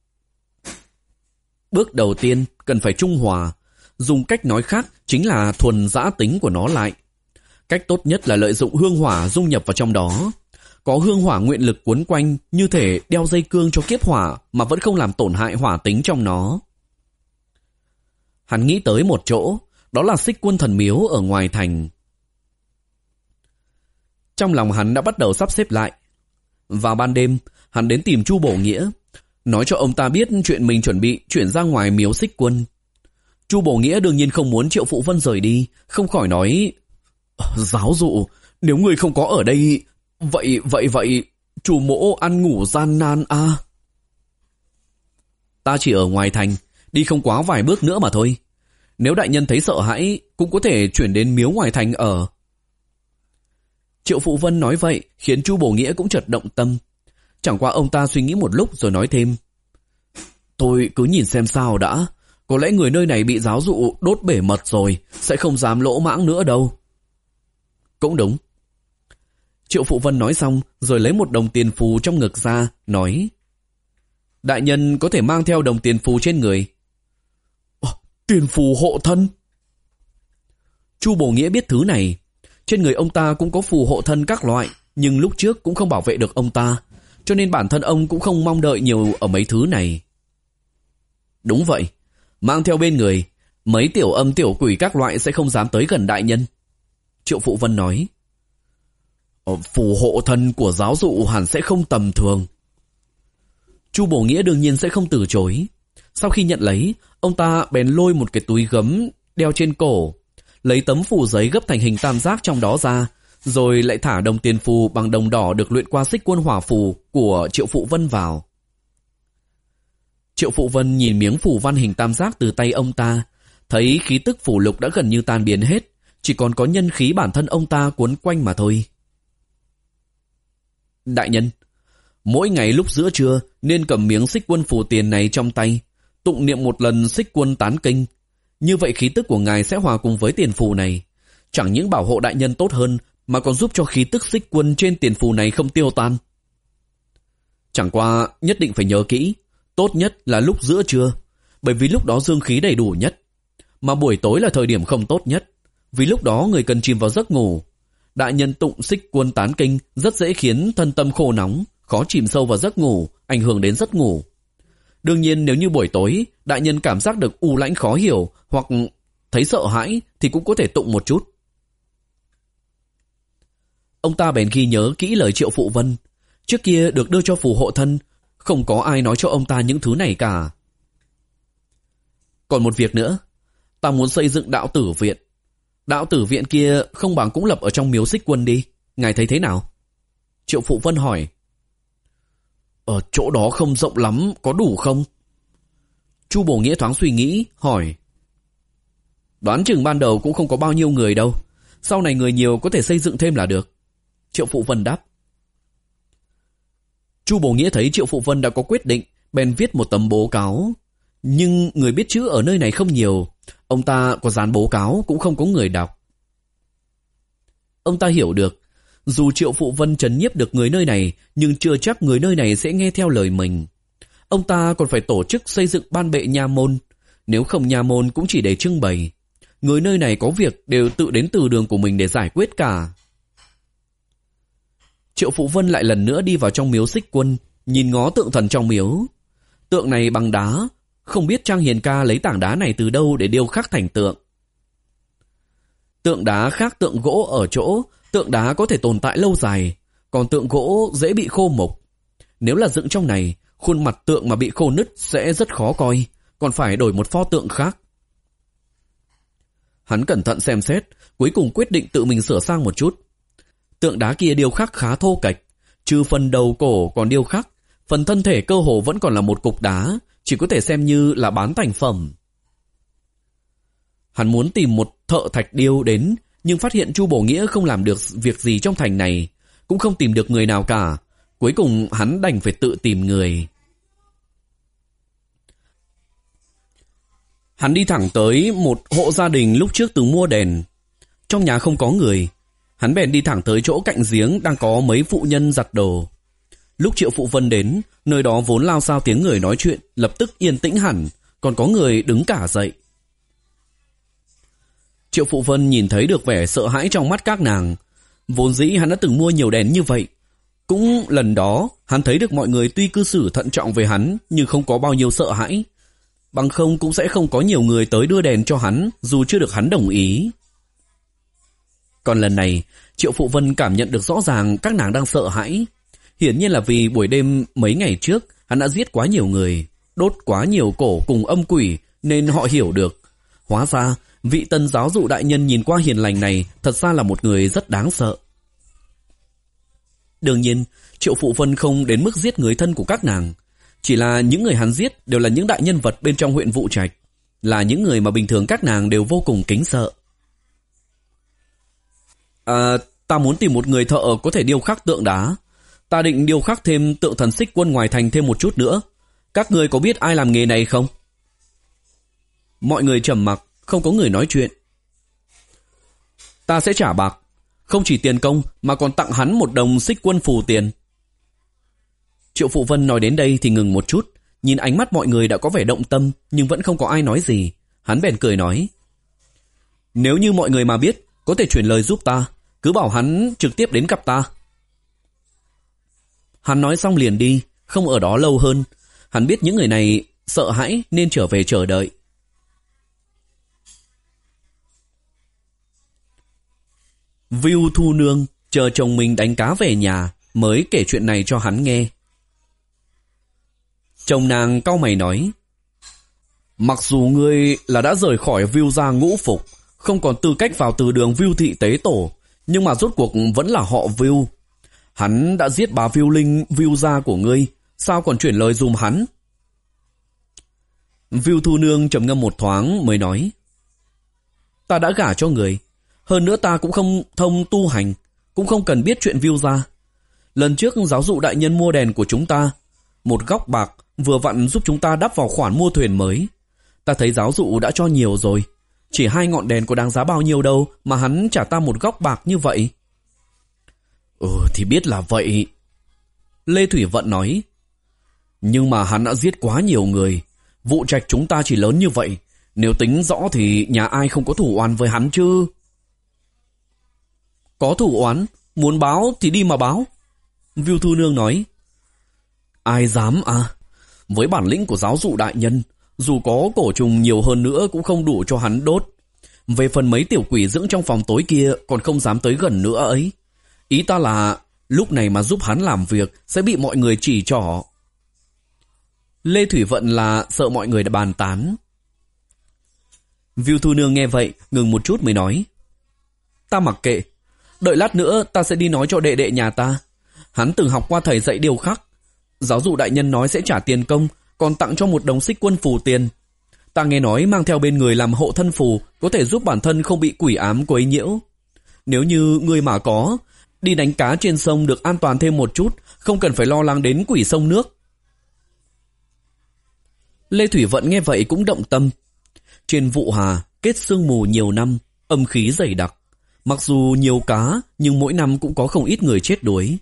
Speaker 1: Bước đầu tiên cần phải trung hòa, dùng cách nói khác chính là thuần dã tính của nó lại. Cách tốt nhất là lợi dụng hương hỏa dung nhập vào trong đó. Có hương hỏa nguyện lực cuốn quanh, như thể đeo dây cương cho kiếp hỏa mà vẫn không làm tổn hại hỏa tính trong nó. Hắn nghĩ tới một chỗ, đó là Xích Quân Thần Miếu ở ngoài thành. Trong lòng hắn đã bắt đầu sắp xếp lại. Vào ban đêm, hắn đến tìm Chu Bổ Nghĩa, nói cho ông ta biết chuyện mình chuẩn bị chuyển ra ngoài miếu Xích Quân. Chu Bổ Nghĩa đương nhiên không muốn Triệu Phụ Vân rời đi, không khỏi nói: giáo dụ, nếu người không có ở đây, vậy vậy vậy, chủ mỗ ăn ngủ gian nan à? Ta chỉ ở ngoài thành, đi không quá vài bước nữa mà thôi. Nếu đại nhân thấy sợ hãi, cũng có thể chuyển đến miếu ngoài thành ở. Triệu Phụ Vân nói vậy khiến Chu Bổ Nghĩa cũng chợt động tâm. Chẳng qua ông ta suy nghĩ một lúc rồi nói thêm: tôi cứ nhìn xem sao đã. Có lẽ người nơi này bị giáo dụ đốt bể mật rồi, sẽ không dám lỗ mãng nữa đâu. Cũng đúng. Triệu Phụ Vân nói xong rồi lấy một đồng tiền phù trong ngực ra, nói: đại nhân có thể mang theo đồng tiền phù trên người. Tiền phù hộ thân. Chu Bổ Nghĩa biết thứ này. Trên người ông ta cũng có phù hộ thân các loại, nhưng lúc trước cũng không bảo vệ được ông ta, cho nên bản thân ông cũng không mong đợi nhiều ở mấy thứ này. Đúng vậy, mang theo bên người, mấy tiểu âm tiểu quỷ các loại sẽ không dám tới gần đại nhân. Triệu Phụ Vân nói: phù hộ thân của giáo dụ hẳn sẽ không tầm thường. Chu Bổ Nghĩa đương nhiên sẽ không từ chối. Sau khi nhận lấy, ông ta bèn lôi một cái túi gấm đeo trên cổ, lấy tấm phù giấy gấp thành hình tam giác trong đó ra, rồi lại thả đồng tiền phù bằng đồng đỏ được luyện qua Xích Quân hỏa phù của Triệu Phụ Vân vào. Triệu Phụ Vân nhìn miếng phù văn hình tam giác từ tay ông ta, thấy khí tức phù lục đã gần như tan biến hết, chỉ còn có nhân khí bản thân ông ta cuốn quanh mà thôi. Đại nhân, mỗi ngày lúc giữa trưa nên cầm miếng xích quân phù tiền này trong tay, tụng niệm một lần xích quân tán kinh. Như vậy khí tức của ngài sẽ hòa cùng với tiền phù này. Chẳng những bảo hộ đại nhân tốt hơn, mà còn giúp cho khí tức xích quân trên tiền phù này không tiêu tan. Chẳng qua nhất định phải nhớ kỹ, tốt nhất là lúc giữa trưa, bởi vì lúc đó dương khí đầy đủ nhất. Mà buổi tối là thời điểm không tốt nhất, vì lúc đó người cần chìm vào giấc ngủ. Đại nhân tụng xích quân tán kinh rất dễ khiến thân tâm khô nóng, khó chìm sâu vào giấc ngủ, ảnh hưởng đến giấc ngủ. Đương nhiên nếu như buổi tối đại nhân cảm giác được u lãnh khó hiểu hoặc thấy sợ hãi thì cũng có thể tụng một chút. Ông ta bèn ghi nhớ kỹ lời Triệu Phụ Vân. Trước kia được đưa cho phù hộ thân, không có ai nói cho ông ta những thứ này cả. Còn một việc nữa, ta muốn xây dựng đạo tử viện. Đạo tử viện kia không bằng cũng lập ở trong miếu xích quân đi, ngài thấy thế nào? Triệu Phụ Vân hỏi. Ở chỗ đó không rộng lắm, có đủ không? Chu Bổ Nghĩa thoáng suy nghĩ, hỏi. Đoán chừng ban đầu cũng không có bao nhiêu người đâu, sau này người nhiều có thể xây dựng thêm là được. Triệu Phụ Vân đáp. Chu Bổ Nghĩa thấy Triệu Phụ Vân đã có quyết định, bèn viết một tấm bố cáo. Nhưng người biết chữ ở nơi này không nhiều, ông ta có dán bố cáo cũng không có người đọc. Ông ta hiểu được, dù Triệu Phụ Vân trấn nhiếp được người nơi này, nhưng chưa chắc người nơi này sẽ nghe theo lời mình. Ông ta còn phải tổ chức xây dựng ban bệ nha môn, nếu không nha môn cũng chỉ để trưng bày. Người nơi này có việc đều tự đến từ đường của mình để giải quyết cả. Triệu Phụ Vân lại lần nữa đi vào trong miếu xích quân, nhìn ngó tượng thần trong miếu. Tượng này bằng đá, không biết Trang Hiền ca lấy tảng đá này từ đâu để điêu khắc thành tượng. Tượng đá khác tượng gỗ ở chỗ, tượng đá có thể tồn tại lâu dài, còn tượng gỗ dễ bị khô mục. Nếu là dựng trong này, khuôn mặt tượng mà bị khô nứt sẽ rất khó coi, còn phải đổi một pho tượng khác. Hắn cẩn thận xem xét, cuối cùng quyết định tự mình sửa sang một chút. Tượng đá kia điêu khắc khá thô kệch, trừ phần đầu cổ còn điêu khắc, phần thân thể cơ hồ vẫn còn là một cục đá, chỉ có thể xem như là bán thành phẩm. Hắn muốn tìm một thợ thạch điêu đến, nhưng phát hiện Chu Bổ Nghĩa không làm được việc gì trong thành này, cũng không tìm được người nào cả. Cuối cùng hắn đành phải tự tìm người. Hắn đi thẳng tới một hộ gia đình lúc trước từng mua đèn. Trong nhà không có người, hắn bèn đi thẳng tới chỗ cạnh giếng đang có mấy phụ nhân giặt đồ. Lúc Triệu Phụ Vân đến, nơi đó vốn lao sao tiếng người nói chuyện, lập tức yên tĩnh hẳn, còn có người đứng cả dậy. Triệu Phụ Vân nhìn thấy được vẻ sợ hãi trong mắt các nàng. Vốn dĩ hắn đã từng mua nhiều đèn như vậy. Cũng lần đó, hắn thấy được mọi người tuy cư xử thận trọng về hắn, nhưng không có bao nhiêu sợ hãi. Bằng không cũng sẽ không có nhiều người tới đưa đèn cho hắn, dù chưa được hắn đồng ý. Còn lần này, Triệu Phụ Vân cảm nhận được rõ ràng các nàng đang sợ hãi. Hiển nhiên là vì buổi đêm mấy ngày trước, hắn đã giết quá nhiều người, đốt quá nhiều cổ cùng âm quỷ, nên họ hiểu được. Hóa ra, vị tân giáo dụ đại nhân nhìn qua hiền lành này thật ra là một người rất đáng sợ. Đương nhiên, Triệu Phụ Vân không đến mức giết người thân của các nàng. Chỉ là những người hắn giết đều là những đại nhân vật bên trong huyện Vũ Trạch, là những người mà bình thường các nàng đều vô cùng kính sợ. À, ta muốn tìm một người thợ có thể điêu khắc tượng đá. Ta định điêu khắc thêm tượng thần xích quân ngoài thành thêm một chút nữa. Các người có biết ai làm nghề này không? Mọi người trầm mặc, không có người nói chuyện. Ta sẽ trả bạc, không chỉ tiền công mà còn tặng hắn một đồng xích quân phù tiền. Triệu Phụ Vân nói đến đây thì ngừng một chút, nhìn ánh mắt mọi người đã có vẻ động tâm, nhưng vẫn không có ai nói gì. Hắn bèn cười nói, nếu như mọi người mà biết, có thể chuyển lời giúp ta, cứ bảo hắn trực tiếp đến gặp ta. Hắn nói xong liền đi, không ở đó lâu hơn. Hắn biết những người này sợ hãi nên trở về chờ đợi. Vưu Thu Nương chờ chồng mình đánh cá về nhà mới kể chuyện này cho hắn nghe. Chồng nàng cau mày nói, mặc dù ngươi là đã rời khỏi Vưu gia ngũ phục, không còn tư cách vào từ đường Vưu thị tế tổ, nhưng mà rốt cuộc vẫn là họ Vưu. Hắn đã giết bà Vưu Linh Vưu gia của ngươi, sao còn chuyển lời dùm hắn? Vưu Thu Nương trầm ngâm một thoáng mới nói, ta đã gả cho người, hơn nữa ta cũng không thông tu hành, cũng không cần biết chuyện Vưu gia. Lần trước giáo dụ đại nhân mua đèn của chúng ta, một góc bạc vừa vặn giúp chúng ta đắp vào khoản mua thuyền mới. Ta thấy giáo dụ đã cho nhiều rồi. Chỉ hai ngọn đèn có đáng giá bao nhiêu đâu mà hắn trả ta một góc bạc như vậy. Ừ thì biết là vậy. Lê Thủy Vận nói. Nhưng mà hắn đã giết quá nhiều người. Vụ trạch chúng ta chỉ lớn như vậy. Nếu tính rõ thì nhà ai không có thủ oán với hắn chứ. Có thủ oán, muốn báo thì đi mà báo. Viu Thu Nương nói. Ai dám à? Với bản lĩnh của giáo dụ đại nhân, dù có cổ trùng nhiều hơn nữa cũng không đủ cho hắn đốt. Về phần mấy tiểu quỷ dưỡng trong phòng tối kia còn không dám tới gần nữa ấy. Ý ta là lúc này mà giúp hắn làm việc sẽ bị mọi người chỉ trỏ. Lê Thủy Vận là sợ mọi người đã bàn tán. Viu Thu Nương nghe vậy ngừng một chút mới nói. Ta mặc kệ. Đợi lát nữa ta sẽ đi nói cho đệ đệ nhà ta. Hắn từng học qua thầy dạy điều khắc. Giáo dụ đại nhân nói sẽ trả tiền công, còn tặng cho một đống xích quân phù tiền. Ta nghe nói mang theo bên người làm hộ thân phù có thể giúp bản thân không bị quỷ ám quấy nhiễu. Nếu như người mà có, đi đánh cá trên sông được an toàn thêm một chút, không cần phải lo lắng đến quỷ sông nước. Lê Thủy Vận nghe vậy cũng động tâm. Trên Vụ Hà kết sương mù nhiều năm, âm khí dày đặc. Mặc dù nhiều cá, nhưng mỗi năm cũng có không ít người chết đuối.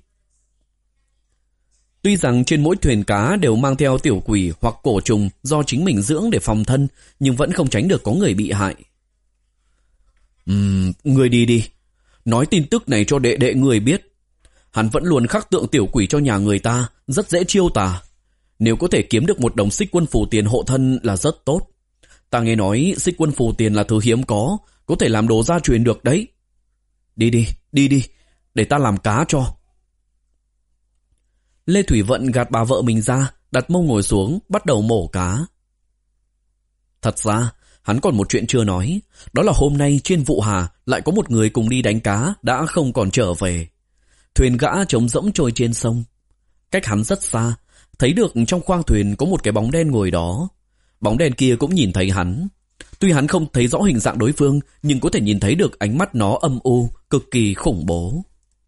Speaker 1: Tuy rằng trên mỗi thuyền cá đều mang theo tiểu quỷ hoặc cổ trùng do chính mình dưỡng để phòng thân, nhưng vẫn không tránh được có người bị hại. Ừm, người đi đi. Nói tin tức này cho đệ đệ người biết. Hắn vẫn luôn khắc tượng tiểu quỷ cho nhà người ta, rất dễ chiêu tà. Nếu có thể kiếm được một đồng xích quân phù tiền hộ thân là rất tốt. Ta nghe nói xích quân phù tiền là thứ hiếm có, có thể làm đồ gia truyền được đấy. Đi đi, đi đi, để ta làm cá cho. Lê Thủy Vận gạt bà vợ mình ra, đặt mông ngồi xuống, bắt đầu mổ cá. Thật ra, hắn còn một chuyện chưa nói, đó là hôm nay trên Vụ Hà lại có một người cùng đi đánh cá đã không còn trở về. Thuyền gã trống rỗng trôi trên sông. Cách hắn rất xa, thấy được trong khoang thuyền có một cái bóng đen ngồi đó. Bóng đen kia cũng nhìn thấy hắn. Tuy hắn không thấy rõ hình dạng đối phương, nhưng có thể nhìn thấy được ánh mắt nó âm u, cực kỳ khủng bố.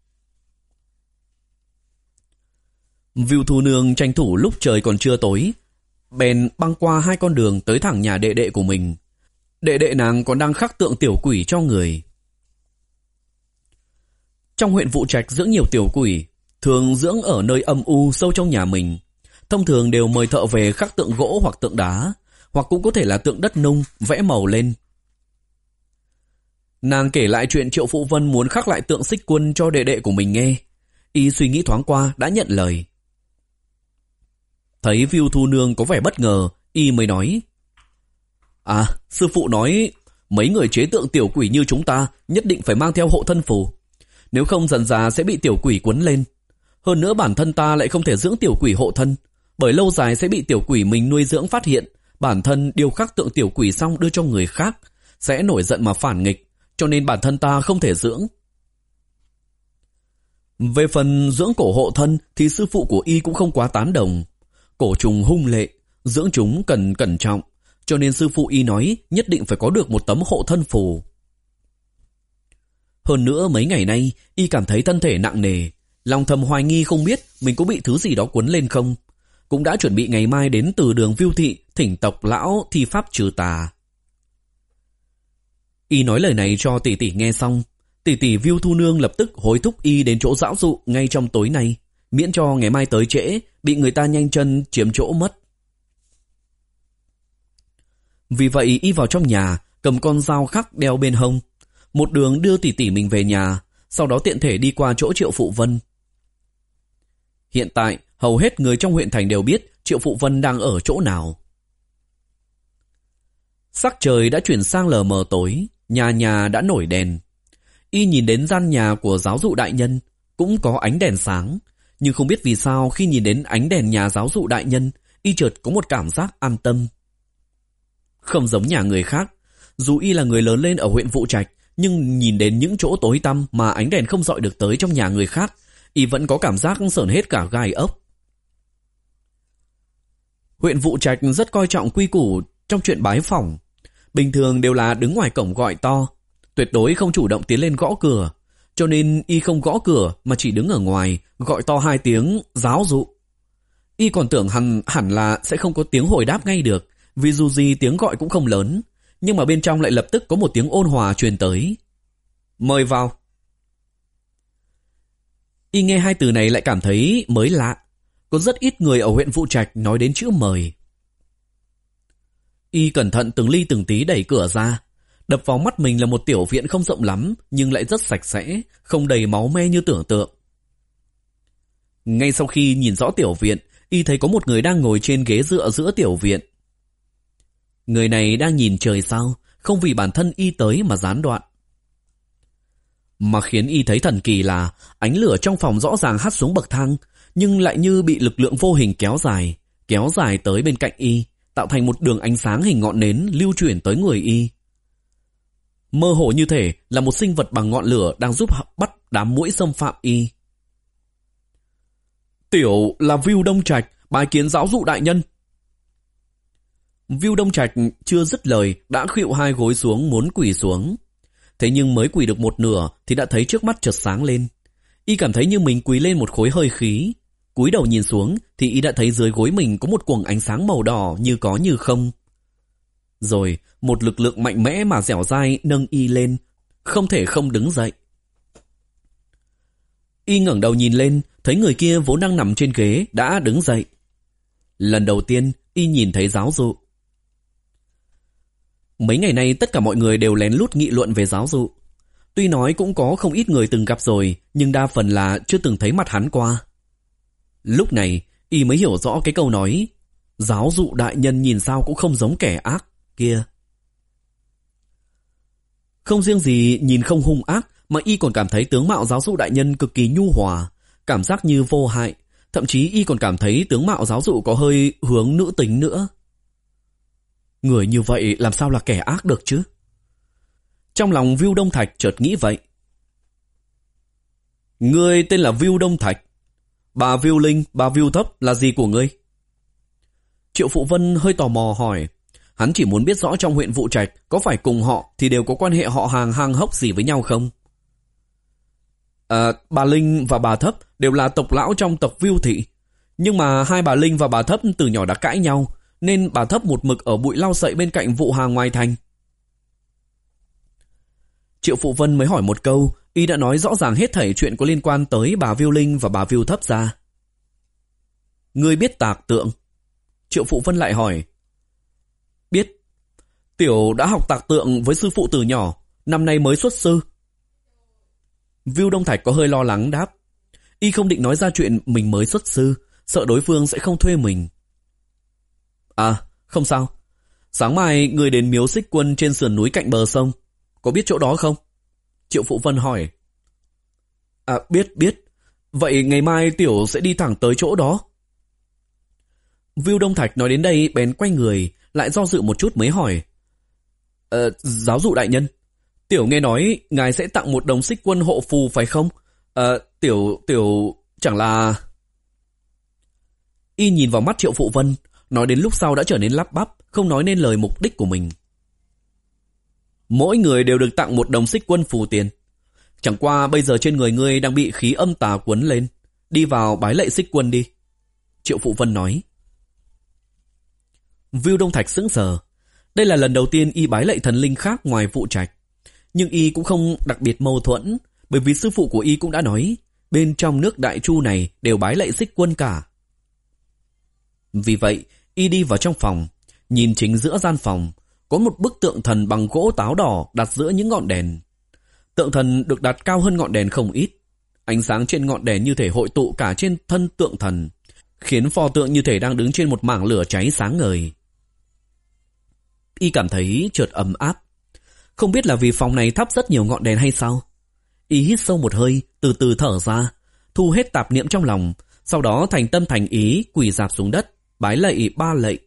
Speaker 1: Viu Thu Nương tranh thủ lúc trời còn chưa tối, bèn băng qua hai con đường tới thẳng nhà đệ đệ của mình. Đệ đệ nàng còn đang khắc tượng tiểu quỷ cho người. Trong huyện Vụ Trạch dưỡng nhiều tiểu quỷ, thường dưỡng ở nơi âm u sâu trong nhà mình. Thông thường đều mời thợ về khắc tượng gỗ hoặc tượng đá, hoặc cũng có thể là tượng đất nung, vẽ màu lên. Nàng kể lại chuyện Triệu Phụ Vân muốn khắc lại tượng xích quân cho đệ đệ của mình nghe. Y suy nghĩ thoáng qua đã nhận lời. Thấy Viu Thu Nương có vẻ bất ngờ, Y mới nói. À, sư phụ nói mấy người chế tượng tiểu quỷ như chúng ta nhất định phải mang theo hộ thân phù. Nếu không dần dà sẽ bị tiểu quỷ quấn lên. Hơn nữa bản thân ta lại không thể dưỡng tiểu quỷ hộ thân, bởi lâu dài sẽ bị tiểu quỷ mình nuôi dưỡng phát hiện bản thân điều khắc tượng tiểu quỷ xong đưa cho người khác, sẽ nổi giận mà phản nghịch, cho nên bản thân ta không thể dưỡng. Về phần dưỡng cổ hộ thân thì sư phụ của Y cũng không quá tán đồng. Cổ trùng hung lệ, dưỡng chúng cần cẩn trọng, cho nên sư phụ Y nói nhất định phải có được một tấm hộ thân phù. Hơn nữa mấy ngày nay Y cảm thấy thân thể nặng nề, lòng thầm hoài nghi không biết mình có bị thứ gì đó cuốn lên không. Cũng đã chuẩn bị ngày mai đến từ đường Viu Thị thỉnh tộc lão thi pháp trừ tà. Y nói lời này cho tỷ tỷ nghe xong, tỷ tỷ Viu Thu Nương lập tức hối thúc Y đến chỗ giáo dụ ngay trong tối nay, miễn cho ngày mai tới trễ bị người ta nhanh chân chiếm chỗ mất. Vì vậy Y vào trong nhà, cầm con dao khắc đeo bên hông, một đường đưa tỷ tỷ mình về nhà, sau đó tiện thể đi qua chỗ Triệu Phụ Vân. Hiện tại hầu hết người trong huyện thành đều biết Triệu Phụ Vân đang ở chỗ nào. Sắc trời đã chuyển sang lờ mờ tối, nhà nhà đã nổi đèn. Y nhìn đến gian nhà của giáo dụ đại nhân, cũng có ánh đèn sáng, nhưng không biết vì sao khi nhìn đến ánh đèn nhà giáo dụ đại nhân, Y chợt có một cảm giác an tâm. Không giống nhà người khác, dù Y là người lớn lên ở huyện Vụ Trạch, nhưng nhìn đến những chỗ tối tăm mà ánh đèn không dọi được tới trong nhà người khác, Y vẫn có cảm giác sởn hết cả gai ốc. Huyện Vụ Trạch rất coi trọng quy củ trong chuyện bái phỏng. Bình thường đều là đứng ngoài cổng gọi to, tuyệt đối không chủ động tiến lên gõ cửa. cho nên y không gõ cửa mà chỉ đứng ở ngoài, gọi to hai tiếng giáo dụ. Y còn tưởng hẳn, hẳn là sẽ không có tiếng hồi đáp ngay được, vì dù gì tiếng gọi cũng không lớn, nhưng mà bên trong lại lập tức có một tiếng ôn hòa truyền tới. Mời vào. Y nghe hai từ này lại cảm thấy mới lạ. Có rất ít người ở huyện Vũ Trạch nói đến chữ mời. Y cẩn thận từng ly từng tí đẩy cửa ra. Đập vào mắt mình là một tiểu viện không rộng lắm, nhưng lại rất sạch sẽ, không đầy máu me như tưởng tượng. Ngay sau khi nhìn rõ tiểu viện, Y thấy có một người đang ngồi trên ghế dựa giữa tiểu viện. Người này đang nhìn trời sao, không vì bản thân Y tới mà gián đoạn. Mà khiến Y thấy thần kỳ là ánh lửa trong phòng rõ ràng hắt xuống bậc thang, nhưng lại như bị lực lượng vô hình kéo dài, kéo dài tới bên cạnh Y, tạo thành một đường ánh sáng hình ngọn nến lưu chuyển tới người Y. Mơ hồ như thể là một sinh vật bằng ngọn lửa đang giúp bắt đám muỗi xâm phạm Y. Tiểu là Vưu Đông Trạch, bái kiến giáo dụ đại nhân. Vưu Đông Trạch chưa dứt lời đã khuỵu hai gối xuống muốn quỳ xuống. Thế nhưng mới quỳ được một nửa thì đã thấy trước mắt chợt sáng lên. Y cảm thấy như mình quỳ lên một khối hơi khí. Cúi đầu nhìn xuống thì Y đã thấy dưới gối mình có một quầng ánh sáng màu đỏ như có như không. Rồi một lực lượng mạnh mẽ mà dẻo dai nâng Y lên, không thể không đứng dậy. Y ngẩng đầu nhìn lên, thấy người kia vốn đang nằm trên ghế đã đứng dậy. Lần đầu tiên Y nhìn thấy giáo dụ. Mấy ngày nay tất cả mọi người đều lén lút nghị luận về giáo dụ. Tuy nói cũng có không ít người từng gặp rồi, nhưng đa phần là chưa từng thấy mặt hắn qua. Lúc này Y mới hiểu rõ cái câu nói giáo dụ đại nhân nhìn sao cũng không giống kẻ ác kia. Không riêng gì nhìn không hung ác, mà Y còn cảm thấy tướng mạo giáo dụ đại nhân cực kỳ nhu hòa, cảm giác như vô hại. Thậm chí Y còn cảm thấy tướng mạo giáo dụ có hơi hướng nữ tính nữa. Người như vậy làm sao là kẻ ác được chứ? Trong lòng Vưu Đông Thạch chợt nghĩ vậy. Ngươi tên là Vưu Đông Thạch. Bà Vưu Linh, bà Vưu Thấp là gì của ngươi? Triệu Phụ Vân hơi tò mò hỏi. Hắn chỉ muốn biết rõ trong huyện Vũ Trạch có phải cùng họ thì đều có quan hệ họ hàng hang hốc gì với nhau không? À, bà Linh và bà Thấp đều là tộc lão trong tộc Vưu Thị. Nhưng mà hai bà Linh và bà Thấp từ nhỏ đã cãi nhau, nên bà Thấp một mực ở bụi lau sậy bên cạnh vụ hàng ngoài thành. Triệu Phụ Vân mới hỏi một câu, Y đã nói rõ ràng hết thảy chuyện có liên quan tới bà Vưu Linh và bà Vưu Thấp ra. Ngươi biết tạc tượng? Triệu Phụ Vân lại hỏi. Biết. Tiểu đã học tạc tượng với sư phụ từ nhỏ, năm nay mới xuất sư. Vưu Đông Thạch có hơi lo lắng đáp. Y không định nói ra chuyện mình mới xuất sư, sợ đối phương sẽ không thuê mình. À, không sao. Sáng mai người đến miếu Xích Quân trên sườn núi cạnh bờ sông. Có biết chỗ đó không? Triệu Phụ Vân hỏi. À, biết, biết. Vậy ngày mai Tiểu sẽ đi thẳng tới chỗ đó. Vưu Đông Thạch nói đến đây bèn quay người, lại do dự một chút mới hỏi. Ờ, giáo dụ đại nhân, Tiểu nghe nói ngài sẽ tặng một đồng Xích Quân hộ phù phải không? Ờ, Tiểu, Tiểu, chẳng là... Y nhìn vào mắt Triệu Phụ Vân, nói đến lúc sau đã trở nên lắp bắp, không nói nên lời mục đích của mình. Mỗi người đều được tặng một đồng Xích Quân phù tiền. Chẳng qua bây giờ trên người ngươi đang bị khí âm tà quấn lên. Đi vào bái lạy Xích Quân đi. Triệu Phụ Vân nói. Vưu Đông Thạch sững sờ. Đây là lần đầu tiên Y bái lạy thần linh khác ngoài Vũ Trạch. Nhưng Y cũng không đặc biệt mâu thuẫn, bởi vì sư phụ của Y cũng đã nói bên trong nước Đại Chu này đều bái lạy Xích Quân cả. Vì vậy Y đi vào trong phòng, nhìn chính giữa gian phòng có một bức tượng thần bằng gỗ táo đỏ đặt giữa những ngọn đèn. Tượng thần được đặt cao hơn ngọn đèn không ít. Ánh sáng trên ngọn đèn như thể hội tụ cả trên thân tượng thần, khiến pho tượng như thể đang đứng trên một mảng lửa cháy sáng ngời. Y cảm thấy chợt ấm áp. Không biết là vì phòng này thắp rất nhiều ngọn đèn hay sao. Y hít sâu một hơi, từ từ thở ra, thu hết tạp niệm trong lòng, sau đó thành tâm thành ý quỳ rạp xuống đất, bái lạy ba lạy.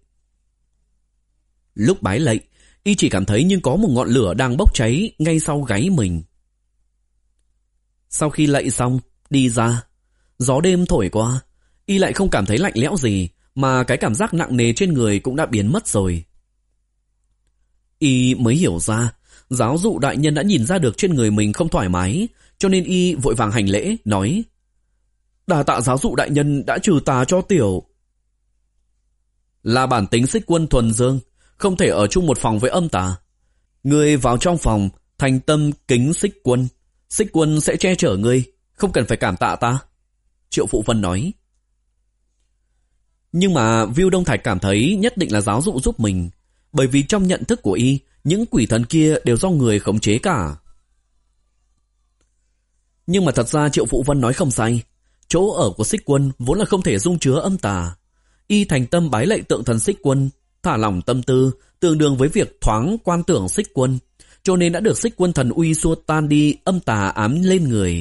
Speaker 1: Lúc bái lạy, Y chỉ cảm thấy như có một ngọn lửa đang bốc cháy ngay sau gáy mình. Sau khi lạy xong, đi ra, gió đêm thổi qua, Y lại không cảm thấy lạnh lẽo gì, mà cái cảm giác nặng nề trên người cũng đã biến mất rồi. Y mới hiểu ra, giáo dụ đại nhân đã nhìn ra được trên người mình không thoải mái, cho nên y vội vàng hành lễ, nói: "Đà tạ giáo dụ đại nhân đã trừ tà cho tiểu." Là bản tính Xích Quân thuần dương, không thể ở chung một phòng với âm tà. Ngươi vào trong phòng, thành tâm kính Xích Quân, Xích Quân sẽ che chở ngươi, không cần phải cảm tạ ta. Triệu Phụ Vân nói. Nhưng mà Viu Đông Thạch cảm thấy nhất định là giáo dụ giúp mình, bởi vì trong nhận thức của y, những quỷ thần kia đều do người khống chế cả. Nhưng mà thật ra Triệu Phụ Vân nói không sai, chỗ ở của Xích Quân vốn là không thể dung chứa âm tà. Y thành tâm bái lạy tượng thần Xích Quân, thả lỏng tâm tư, tương đương với việc thoáng quan tưởng Xích Quân, cho nên đã được Xích Quân thần uy xua tan đi âm tà ám lên người.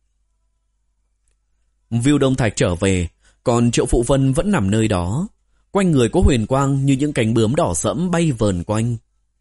Speaker 1: Viu Đông Thạch trở về, còn Triệu Phụ Vân vẫn nằm nơi đó, quanh người có huyền quang như những cánh bướm đỏ sẫm bay vờn quanh.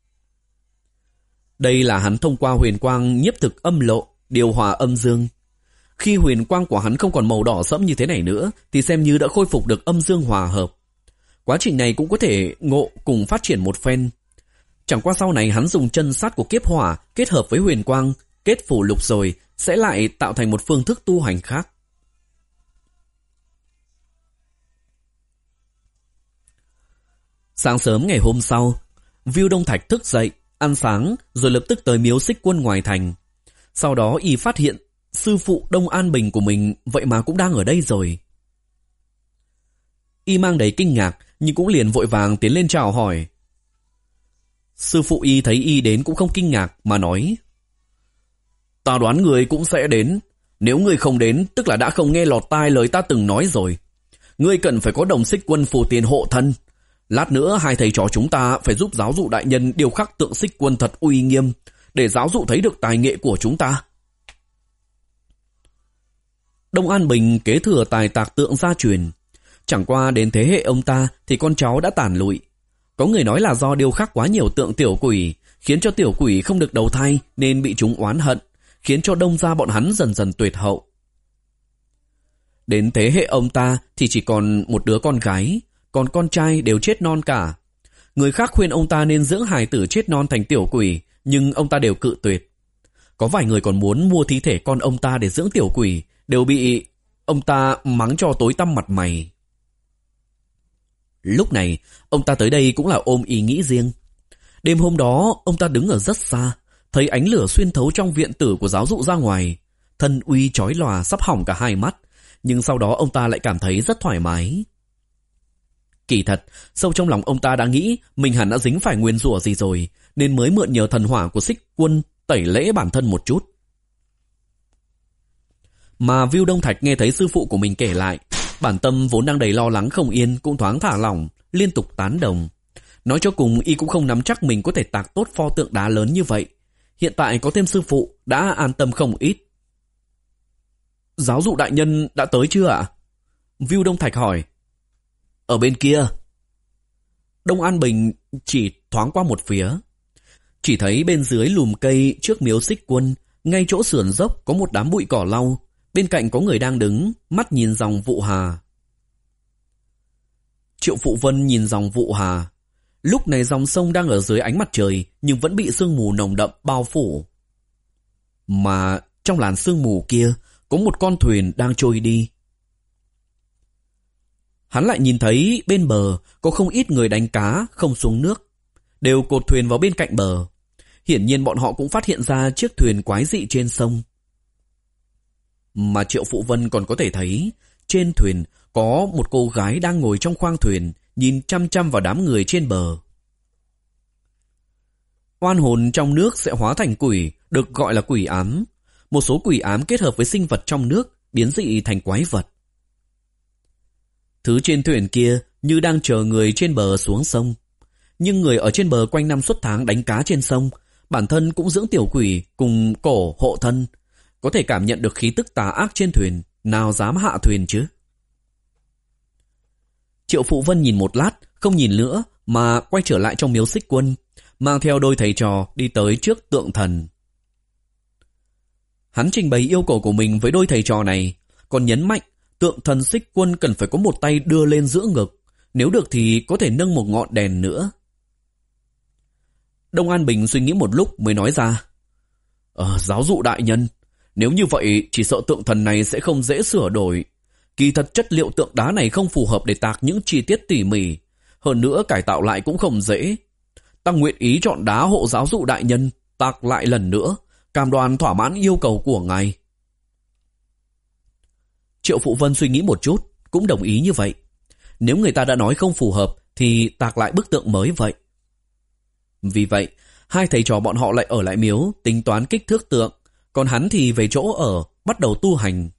Speaker 1: Đây là hắn thông qua huyền quang nhiếp thực âm lộ, điều hòa âm dương. Khi huyền quang của hắn không còn màu đỏ sẫm như thế này nữa, thì xem như đã khôi phục được âm dương hòa hợp. Quá trình này cũng có thể ngộ cùng phát triển một phen. Chẳng qua sau này hắn dùng chân sát của kiếp hỏa kết hợp với huyền quang, kết phủ lục rồi, sẽ lại tạo thành một phương thức tu hành khác. Sáng sớm ngày hôm sau, Viu Đông Thạch thức dậy, ăn sáng, rồi lập tức tới miếu Xích Quân ngoài thành. Sau đó y phát hiện sư phụ Đông An Bình của mình vậy mà cũng đang ở đây rồi. Y mang đầy kinh ngạc, nhưng cũng liền vội vàng tiến lên chào hỏi. Sư phụ y thấy y đến cũng không kinh ngạc mà nói: "Ta đoán người cũng sẽ đến. Nếu người không đến, tức là đã không nghe lọt tai lời ta từng nói rồi. Ngươi cần phải có đồng Xích Quân phù tiền hộ thân. Lát nữa hai thầy trò chúng ta phải giúp giáo dụ đại nhân điều khắc tượng Xích Quân thật uy nghiêm, để giáo dụ thấy được tài nghệ của chúng ta." Đông An Bình kế thừa tài tạc tượng gia truyền. Chẳng qua đến thế hệ ông ta thì con cháu đã tản lụi. Có người nói là do điêu khắc quá nhiều tượng tiểu quỷ, khiến cho tiểu quỷ không được đầu thai nên bị chúng oán hận, khiến cho Đông gia bọn hắn dần dần tuyệt hậu. Đến thế hệ ông ta thì chỉ còn một đứa con gái, còn con trai đều chết non cả. Người khác khuyên ông ta nên dưỡng hài tử chết non thành tiểu quỷ, nhưng ông ta đều cự tuyệt. Có vài người còn muốn mua thi thể con ông ta để dưỡng tiểu quỷ, đều bị ông ta mắng cho tối tăm mặt mày. Lúc này, ông ta tới đây cũng là ôm ý nghĩ riêng. Đêm hôm đó, ông ta đứng ở rất xa, thấy ánh lửa xuyên thấu trong viện tử của giáo dụ ra ngoài. Thân uy chói lòa sắp hỏng cả hai mắt, nhưng sau đó ông ta lại cảm thấy rất thoải mái. Kỳ thật, sâu trong lòng ông ta đã nghĩ mình hẳn đã dính phải nguyên rủa gì rồi, nên mới mượn nhờ thần hỏa của Xích Quân tẩy lễ bản thân một chút. Mà Viu Đông Thạch nghe thấy sư phụ của mình kể lại, bản tâm vốn đang đầy lo lắng không yên cũng thoáng thả lỏng, liên tục tán đồng. Nói cho cùng y cũng không nắm chắc mình có thể tạc tốt pho tượng đá lớn như vậy. Hiện tại có thêm sư phụ đã an tâm không ít. Giáo dụ đại nhân đã tới chưa ạ? Viu Đông Thạch hỏi. Ở bên kia. Đông An Bình chỉ thoáng qua một phía. Chỉ thấy bên dưới lùm cây trước miếu Xích Quân, ngay chỗ sườn dốc có một đám bụi cỏ lau. Bên cạnh có người đang đứng, mắt nhìn dòng Vụ Hà. Triệu Phụ Vân nhìn dòng Vụ Hà. Lúc này dòng sông đang ở dưới ánh mặt trời, nhưng vẫn bị sương mù nồng đậm bao phủ. Mà trong làn sương mù kia, có một con thuyền đang trôi đi. Hắn lại nhìn thấy bên bờ có không ít người đánh cá không xuống nước, đều cột thuyền vào bên cạnh bờ. Hiển nhiên bọn họ cũng phát hiện ra chiếc thuyền quái dị trên sông. Mà Triệu Phụ Vân còn có thể thấy trên thuyền có một cô gái đang ngồi trong khoang thuyền, nhìn chăm chăm vào đám người trên bờ. Oan hồn trong nước sẽ hóa thành quỷ, được gọi là quỷ ám. Một số quỷ ám kết hợp với sinh vật trong nước, biến dị thành quái vật. Thứ trên thuyền kia như đang chờ người trên bờ xuống sông. Nhưng người ở trên bờ quanh năm suốt tháng đánh cá trên sông, bản thân cũng dưỡng tiểu quỷ cùng cổ hộ thân, có thể cảm nhận được khí tức tà ác trên thuyền, nào dám hạ thuyền chứ. Triệu Phụ Vân nhìn một lát, không nhìn nữa mà quay trở lại trong miếu Xích Quân, mang theo đôi thầy trò đi tới trước tượng thần. Hắn trình bày yêu cầu của mình với đôi thầy trò này, còn nhấn mạnh tượng thần Xích Quân cần phải có một tay đưa lên giữa ngực, nếu được thì có thể nâng một ngọn đèn nữa. Đông An Bình suy nghĩ một lúc mới nói ra. Ờ, giáo dụ đại nhân, Nếu như vậy, chỉ sợ tượng thần này sẽ không dễ sửa đổi. Kỳ thật chất liệu tượng đá này không phù hợp để tạc những chi tiết tỉ mỉ. Hơn nữa cải tạo lại cũng không dễ. Ta nguyện ý chọn đá hộ giáo dụ đại nhân, tạc lại lần nữa, cam đoan thỏa mãn yêu cầu của ngài. Triệu Phụ Vân suy nghĩ một chút, cũng đồng ý như vậy. Nếu người ta đã nói không phù hợp, thì tạc lại bức tượng mới vậy. Vì vậy, hai thầy trò bọn họ lại ở lại miếu, tính toán kích thước tượng, còn hắn thì về chỗ ở, bắt đầu tu hành.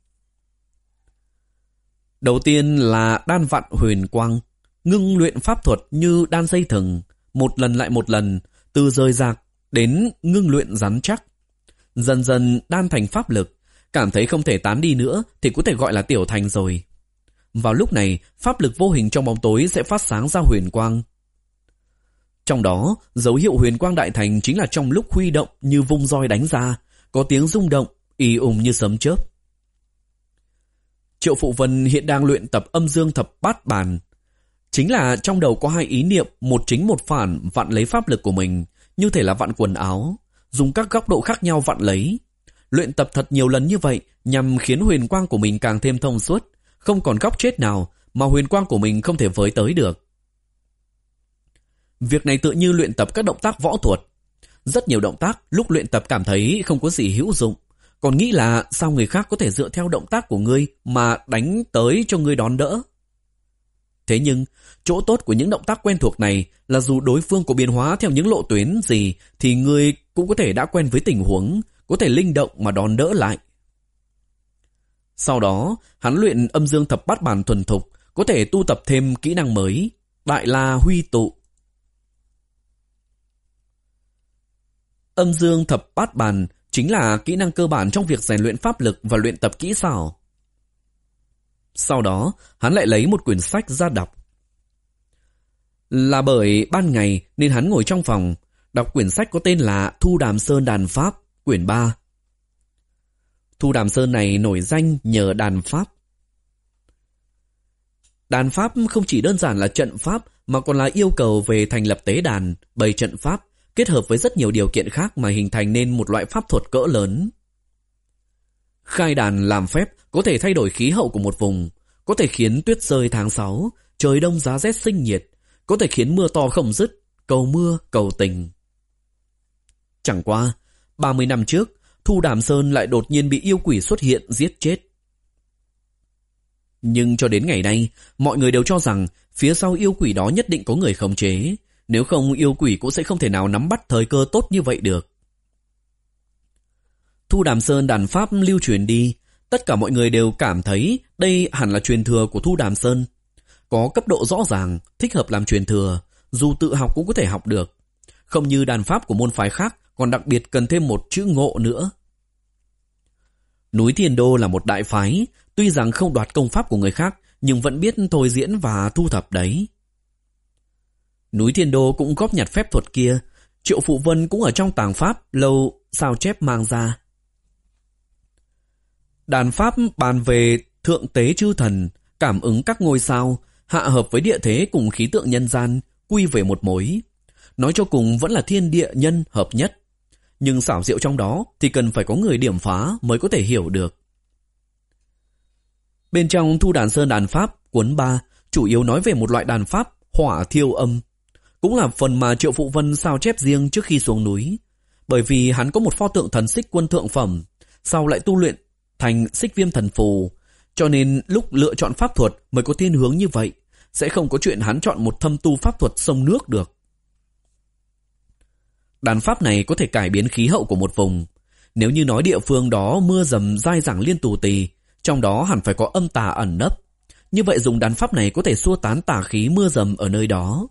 Speaker 1: Đầu tiên là đan vạn huyền quang, ngưng luyện pháp thuật như đan dây thừng, một lần lại một lần, từ rời rạc đến ngưng luyện rắn chắc. Dần dần đan thành pháp lực, cảm thấy không thể tán đi nữa thì có thể gọi là tiểu thành rồi. Vào lúc này, pháp lực vô hình trong bóng tối sẽ phát sáng ra huyền quang. Trong đó, dấu hiệu huyền quang đại thành chính là trong lúc huy động như vung roi đánh ra, có tiếng rung động, ì ùng như sấm chớp. Triệu Phụ Vân hiện đang luyện tập âm dương thập bát bàn. Chính là trong đầu có hai ý niệm, một chính một phản vặn lấy pháp lực của mình, như thể là vặn quần áo, dùng các góc độ khác nhau vặn lấy. Luyện tập thật nhiều lần như vậy nhằm khiến huyền quang của mình càng thêm thông suốt, không còn góc chết nào mà huyền quang của mình không thể với tới được. Việc này tự như luyện tập các động tác võ thuật. Rất nhiều động tác lúc luyện tập cảm thấy không có gì hữu dụng, còn nghĩ là sao người khác có thể dựa theo động tác của ngươi mà đánh tới cho ngươi đón đỡ. Thế nhưng, chỗ tốt của những động tác quen thuộc này là dù đối phương có biến hóa theo những lộ tuyến gì thì ngươi cũng có thể đã quen với tình huống, có thể linh động mà đón đỡ lại. Sau đó, hắn luyện âm dương thập bát bàn thuần thục, có thể tu tập thêm kỹ năng mới, Đại La Huy Tụ. Âm dương thập bát bàn chính là kỹ năng cơ bản trong việc rèn luyện pháp lực và luyện tập kỹ xảo. Sau đó, hắn lại lấy một quyển sách ra đọc. Là bởi ban ngày nên hắn ngồi trong phòng, đọc quyển sách có tên là Thu Đàm Sơn Đàn Pháp, quyển ba. Thu Đàm Sơn này nổi danh nhờ đàn pháp. Đàn pháp không chỉ đơn giản là trận pháp mà còn là yêu cầu về thành lập tế đàn, bày trận pháp, kết hợp với rất nhiều điều kiện khác mà hình thành nên một loại pháp thuật cỡ lớn. Khai đàn làm phép có thể thay đổi khí hậu của một vùng, có thể khiến tuyết rơi tháng sáu, trời đông giá rét sinh nhiệt, có thể khiến mưa to không dứt, cầu mưa, cầu tình. Chẳng qua, ba mươi năm trước, Thu Đàm Sơn lại đột nhiên bị yêu quỷ xuất hiện giết chết. Nhưng cho đến ngày nay, mọi người đều cho rằng phía sau yêu quỷ đó nhất định có người khống chế, nếu không yêu quỷ cũng sẽ không thể nào nắm bắt thời cơ tốt như vậy được. Thu Đàm Sơn đàn pháp lưu truyền đi, tất cả mọi người đều cảm thấy đây hẳn là truyền thừa của Thu Đàm Sơn. Có cấp độ rõ ràng, thích hợp làm truyền thừa, dù tự học cũng có thể học được. Không như đàn pháp của môn phái khác, còn đặc biệt cần thêm một chữ ngộ nữa. Núi Thiên Đô là một đại phái, tuy rằng không đoạt công pháp của người khác, nhưng vẫn biết thôi diễn và thu thập đấy. Núi Thiên Đô cũng góp nhặt phép thuật kia, Triệu Phụ Vân cũng ở trong tàng pháp lâu sao chép mang ra. Đàn pháp bàn về thượng tế chư thần, cảm ứng các ngôi sao, hạ hợp với địa thế cùng khí tượng nhân gian, quy về một mối. Nói cho cùng vẫn là thiên địa nhân hợp nhất. Nhưng xảo diệu trong đó thì cần phải có người điểm phá mới có thể hiểu được. Bên trong Thu Đàn Sơn đàn pháp, cuốn ba, chủ yếu nói về một loại đàn pháp hỏa thiêu âm. Cũng là phần mà Triệu Phụ Vân sao chép riêng trước khi xuống núi. Bởi vì hắn có một pho tượng thần xích quân thượng phẩm, sau lại tu luyện thành xích viêm thần phù. Cho nên lúc lựa chọn pháp thuật mới có thiên hướng như vậy, sẽ không có chuyện hắn chọn một thâm tu pháp thuật sông nước được. Đàn pháp này có thể cải biến khí hậu của một vùng. Nếu như nói địa phương đó mưa dầm dai dẳng liên tù tì, trong đó hẳn phải có âm tà ẩn nấp. Như vậy dùng đàn pháp này có thể xua tán tà khí mưa dầm ở nơi đó.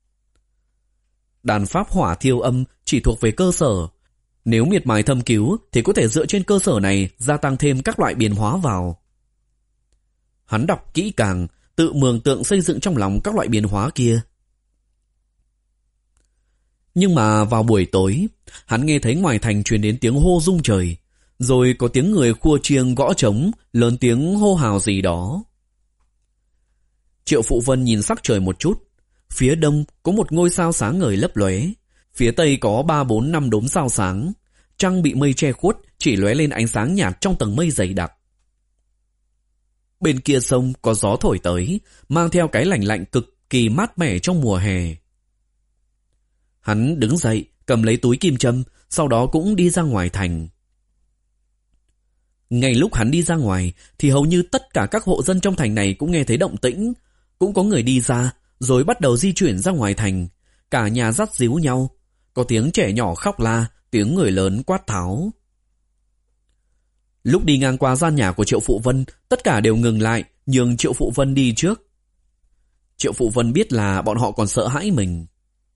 Speaker 1: Đàn pháp hỏa thiêu âm chỉ thuộc về cơ sở. Nếu miệt mài thâm cứu thì có thể dựa trên cơ sở này gia tăng thêm các loại biến hóa vào. Hắn đọc kỹ càng, tự mường tượng xây dựng trong lòng các loại biến hóa kia. Nhưng mà vào buổi tối, hắn nghe thấy ngoài thành truyền đến tiếng hô rung trời, rồi có tiếng người khua chiêng gõ trống, lớn tiếng hô hào gì đó. Triệu Phụ Vân nhìn sắc trời một chút, phía đông có một ngôi sao sáng ngời lấp lóe, phía tây có ba bốn năm đốm sao sáng, trăng bị mây che khuất, chỉ lóe lên ánh sáng nhạt trong tầng mây dày đặc. Bên kia sông có gió thổi tới, mang theo cái lạnh lạnh cực kỳ mát mẻ trong mùa hè. Hắn đứng dậy, cầm lấy túi kim châm, sau đó cũng đi ra ngoài thành. Ngay lúc hắn đi ra ngoài, thì hầu như tất cả các hộ dân trong thành này cũng nghe thấy động tĩnh. Cũng có người đi ra, rồi bắt đầu di chuyển ra ngoài thành. Cả nhà dắt díu nhau. Có tiếng trẻ nhỏ khóc la, tiếng người lớn quát tháo. Lúc đi ngang qua gian nhà của Triệu Phụ Vân, tất cả đều ngừng lại, nhường Triệu Phụ Vân đi trước. Triệu Phụ Vân biết là bọn họ còn sợ hãi mình.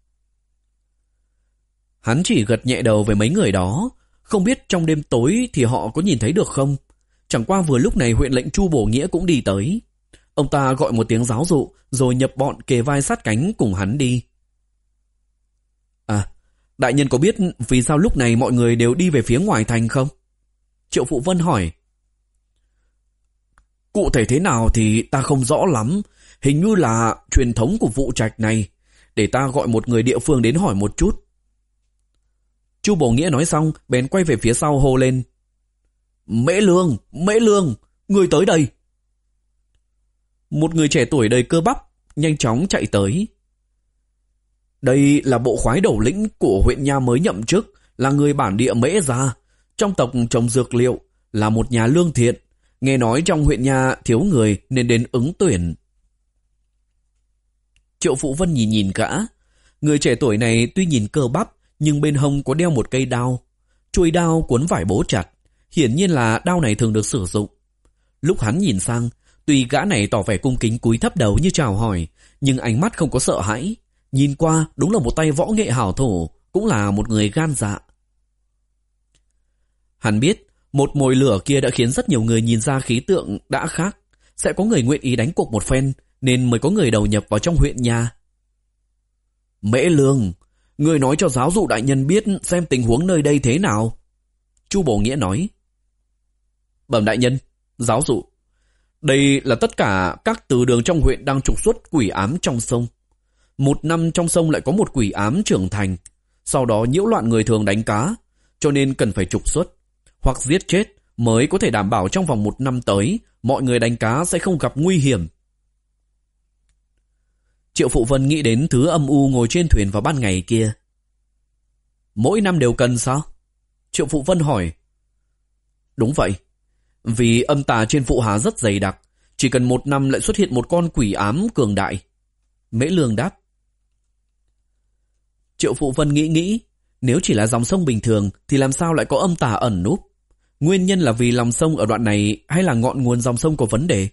Speaker 1: Hắn chỉ gật nhẹ đầu với mấy người đó, không biết trong đêm tối thì họ có nhìn thấy được không. Chẳng qua vừa lúc này huyện lệnh Chu Bổ Nghĩa cũng đi tới. Ông ta gọi một tiếng giáo dụ, rồi nhập bọn kề vai sát cánh cùng hắn đi. À, đại nhân có biết vì sao lúc này mọi người đều đi về phía ngoài thành không? Triệu Phụ Vân hỏi. Cụ thể thế nào thì ta không rõ lắm. Hình như là truyền thống của vụ trạch này. Để ta gọi một người địa phương đến hỏi một chút. Chu Bổ Nghĩa nói xong, bèn quay về phía sau hô lên. Mễ Lương, Mễ Lương, người tới đây. Một người trẻ tuổi đầy cơ bắp, nhanh chóng chạy tới. Đây là bộ khoái đầu lĩnh của huyện nha mới nhậm chức, là người bản địa Mễ gia, trong tộc trồng dược liệu, là một nhà lương thiện. Nghe nói trong huyện nha thiếu người nên đến ứng tuyển. Triệu Phụ Vân nhìn nhìn gã. Người trẻ tuổi này tuy nhìn cơ bắp, nhưng bên hông có đeo một cây đao. Chuôi đao cuốn vải bố chặt, hiển nhiên là đao này thường được sử dụng. Lúc hắn nhìn sang, tuy gã này tỏ vẻ cung kính cúi thấp đầu như chào hỏi, nhưng ánh mắt không có sợ hãi. Nhìn qua đúng là một tay võ nghệ hảo thủ, cũng là một người gan dạ. Hắn biết một mồi lửa kia đã khiến rất nhiều người nhìn ra khí tượng đã khác, sẽ có người nguyện ý đánh cuộc một phen, nên mới có người đầu nhập vào trong huyện nha. Mễ Lương, người nói cho giáo dụ đại nhân biết xem tình huống nơi đây thế nào. Chu Bổ Nghĩa nói. Bẩm đại nhân, giáo dụ, đây là tất cả các từ đường trong huyện đang trục xuất quỷ ám trong sông. Một năm trong sông lại có một quỷ ám trưởng thành, sau đó nhiễu loạn người thường đánh cá, cho nên cần phải trục xuất hoặc giết chết mới có thể đảm bảo trong vòng một năm tới mọi người đánh cá sẽ không gặp nguy hiểm. Triệu Phụ Vân nghĩ đến thứ âm u ngồi trên thuyền vào ban ngày kia. Mỗi năm đều cần sao? Triệu Phụ Vân hỏi. Đúng vậy. Vì âm tà trên Phụ Hà rất dày đặc, chỉ cần một năm lại xuất hiện một con quỷ ám cường đại. Mễ Lương đáp. Triệu Phụ Vân nghĩ nghĩ, nếu chỉ là dòng sông bình thường thì làm sao lại có âm tà ẩn núp? Nguyên nhân là vì lòng sông ở đoạn này hay là ngọn nguồn dòng sông có vấn đề?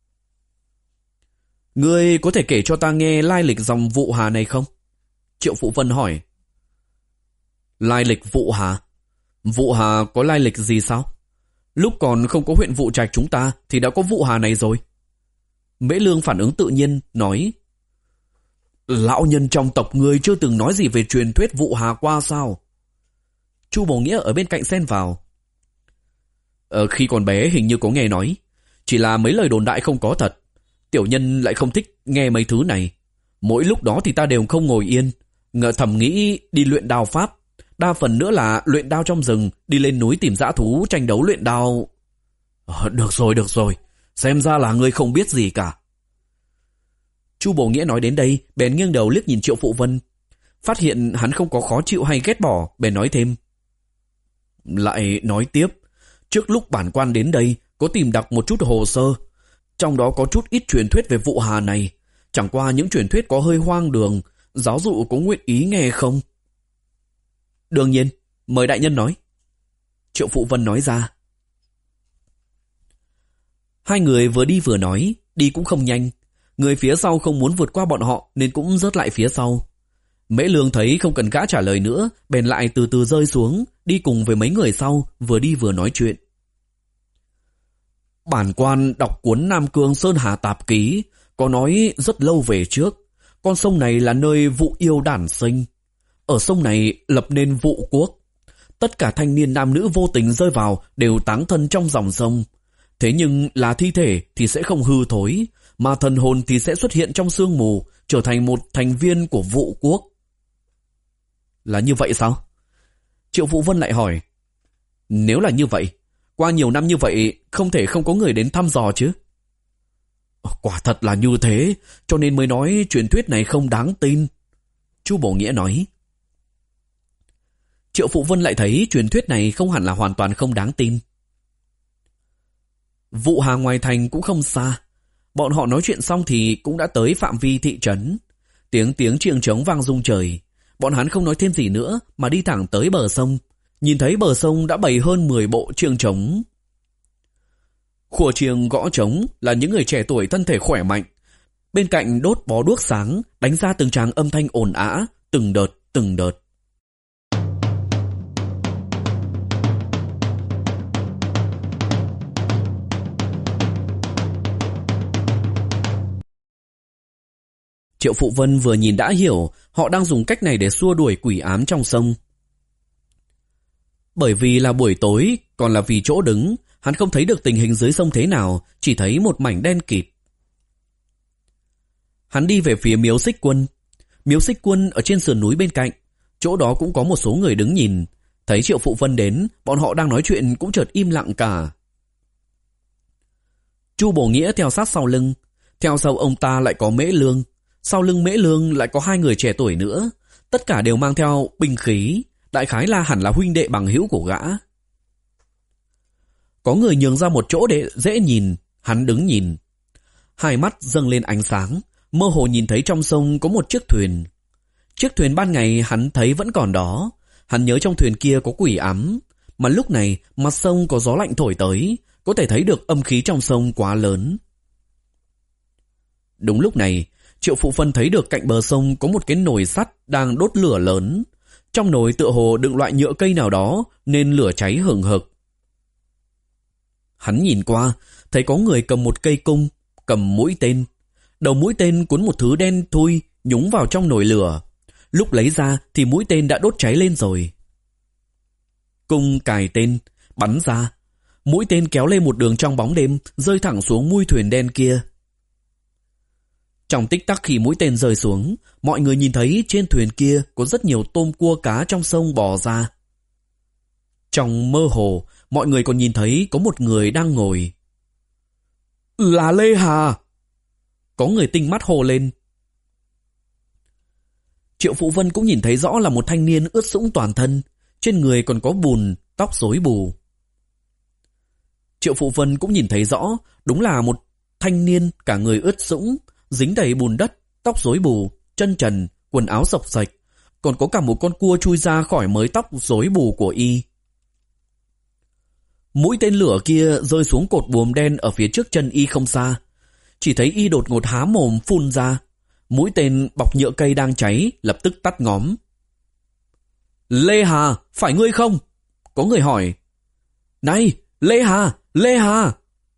Speaker 1: Ngươi có thể kể cho ta nghe lai lịch dòng Vụ Hà này không? Triệu Phụ Vân hỏi. Lai lịch Vụ Hà? Vụ Hà có lai lịch gì sao? Lúc còn không có huyện Vụ Trạch chúng ta thì đã có Vụ Hà này rồi. Mễ Lương phản ứng tự nhiên, nói. Lão nhân trong tộc ngươi chưa từng nói gì về truyền thuyết Vụ Hà qua sao? Chu Bổ Nghĩa ở bên cạnh xen vào. Ờ, khi còn bé hình như có nghe nói, chỉ là mấy lời đồn đại không có thật. Tiểu nhân lại không thích nghe mấy thứ này. Mỗi lúc đó thì ta đều không ngồi yên, ngờ thầm nghĩ đi luyện đao pháp. Đa phần nữa là luyện đao trong rừng, đi lên núi tìm dã thú tranh đấu luyện đao. Ờ, được rồi, được rồi, xem ra là ngươi không biết gì cả. Chu Bổ Nghĩa nói đến đây, bèn nghiêng đầu liếc nhìn Triệu Phụ Vân. Phát hiện hắn không có khó chịu hay ghét bỏ, bèn nói thêm. Lại nói tiếp, trước lúc bản quan đến đây, có tìm đọc một chút hồ sơ. Trong đó có chút ít truyền thuyết về Vụ Hà này. Chẳng qua những truyền thuyết có hơi hoang đường, giáo dụ có nguyện ý nghe không? Đương nhiên, mời đại nhân nói. Triệu Phụ Vân nói ra. Hai người vừa đi vừa nói, đi cũng không nhanh. Người phía sau không muốn vượt qua bọn họ nên cũng rớt lại phía sau. Mễ Lương thấy không cần gã trả lời nữa, bèn lại từ từ rơi xuống, đi cùng với mấy người sau, vừa đi vừa nói chuyện. Bản quan đọc cuốn Nam Cương Sơn Hà Tạp Ký, có nói rất lâu về trước, con sông này là nơi Vụ Yêu đản sinh. Ở sông này lập nên Vụ Quốc. Tất cả thanh niên nam nữ vô tình rơi vào đều táng thân trong dòng sông. Thế nhưng là thi thể thì sẽ không hư thối, mà thần hồn thì sẽ xuất hiện trong sương mù, trở thành một thành viên của Vụ Quốc. Là như vậy sao? Triệu Phụ Vân lại hỏi. Nếu là như vậy, qua nhiều năm như vậy không thể không có người đến thăm dò chứ. Quả thật là như thế, cho nên mới nói truyền thuyết này không đáng tin. Chu Bổ Nghĩa nói. Triệu Phụ Vân lại thấy truyền thuyết này không hẳn là hoàn toàn không đáng tin. Vụ Hà ngoài thành cũng không xa. Bọn họ nói chuyện xong thì cũng đã tới phạm vi thị trấn. Tiếng tiếng chiêng trống vang rung trời. Bọn hắn không nói thêm gì nữa mà đi thẳng tới bờ sông. Nhìn thấy bờ sông đã bày hơn mười bộ chiêng trống. Khua chiêng gõ trống là những người trẻ tuổi thân thể khỏe mạnh. Bên cạnh đốt bó đuốc sáng, đánh ra từng tràng âm thanh ồn ào, từng đợt, từng đợt. Triệu Phụ Vân vừa nhìn đã hiểu họ đang dùng cách này để xua đuổi quỷ ám trong sông. Bởi vì là buổi tối, còn là vì chỗ đứng, hắn không thấy được tình hình dưới sông thế nào, chỉ thấy một mảnh đen kịt. Hắn đi về phía miếu Xích Quân. Miếu Xích Quân ở trên sườn núi bên cạnh, chỗ đó cũng có một số người đứng nhìn. Thấy Triệu Phụ Vân đến, bọn họ đang nói chuyện cũng chợt im lặng cả. Chu Bổ Nghĩa theo sát sau lưng, theo sau ông ta lại có Mễ Lương. Sau lưng Mễ Lương lại có hai người trẻ tuổi nữa, tất cả đều mang theo binh khí, đại khái là hẳn là huynh đệ bằng hữu của gã. Có người nhường ra một chỗ để dễ nhìn, hắn đứng nhìn. Hai mắt dâng lên ánh sáng, mơ hồ nhìn thấy trong sông có một chiếc thuyền. Chiếc thuyền ban ngày hắn thấy vẫn còn đó, hắn nhớ trong thuyền kia có quỷ ám, mà lúc này mặt sông có gió lạnh thổi tới, có thể thấy được âm khí trong sông quá lớn. Đúng lúc này, Triệu Phụ Vân thấy được cạnh bờ sông có một cái nồi sắt đang đốt lửa lớn. Trong nồi tựa hồ đựng loại nhựa cây nào đó nên lửa cháy hừng hực. Hắn nhìn qua, thấy có người cầm một cây cung, cầm mũi tên. Đầu mũi tên cuốn một thứ đen thui nhúng vào trong nồi lửa. Lúc lấy ra thì mũi tên đã đốt cháy lên rồi. Cung cài tên, bắn ra. Mũi tên kéo lên một đường trong bóng đêm, rơi thẳng xuống mui thuyền đen kia. Trong tích tắc khi mũi tên rơi xuống, mọi người nhìn thấy trên thuyền kia có rất nhiều tôm cua cá trong sông bò ra. Trong mơ hồ, mọi người còn nhìn thấy có một người đang ngồi. Là Lê Hà! Có người tinh mắt hồ lên. Triệu Phụ Vân cũng nhìn thấy rõ là một thanh niên ướt sũng toàn thân, trên người còn có bùn, tóc rối bù. Triệu Phụ Vân cũng nhìn thấy rõ, đúng là một thanh niên cả người ướt sũng, dính đầy bùn đất, tóc rối bù, chân trần, quần áo xộc xệch, còn có cả một con cua chui ra khỏi mớ tóc rối bù của y. Mũi tên lửa kia rơi xuống cột buồm đen ở phía trước chân y không xa. Chỉ thấy y đột ngột há mồm phun ra. Mũi tên bọc nhựa cây đang cháy lập tức tắt ngóm. Lê Hà, phải ngươi không? Có người hỏi. Này, Lê Hà, Lê Hà!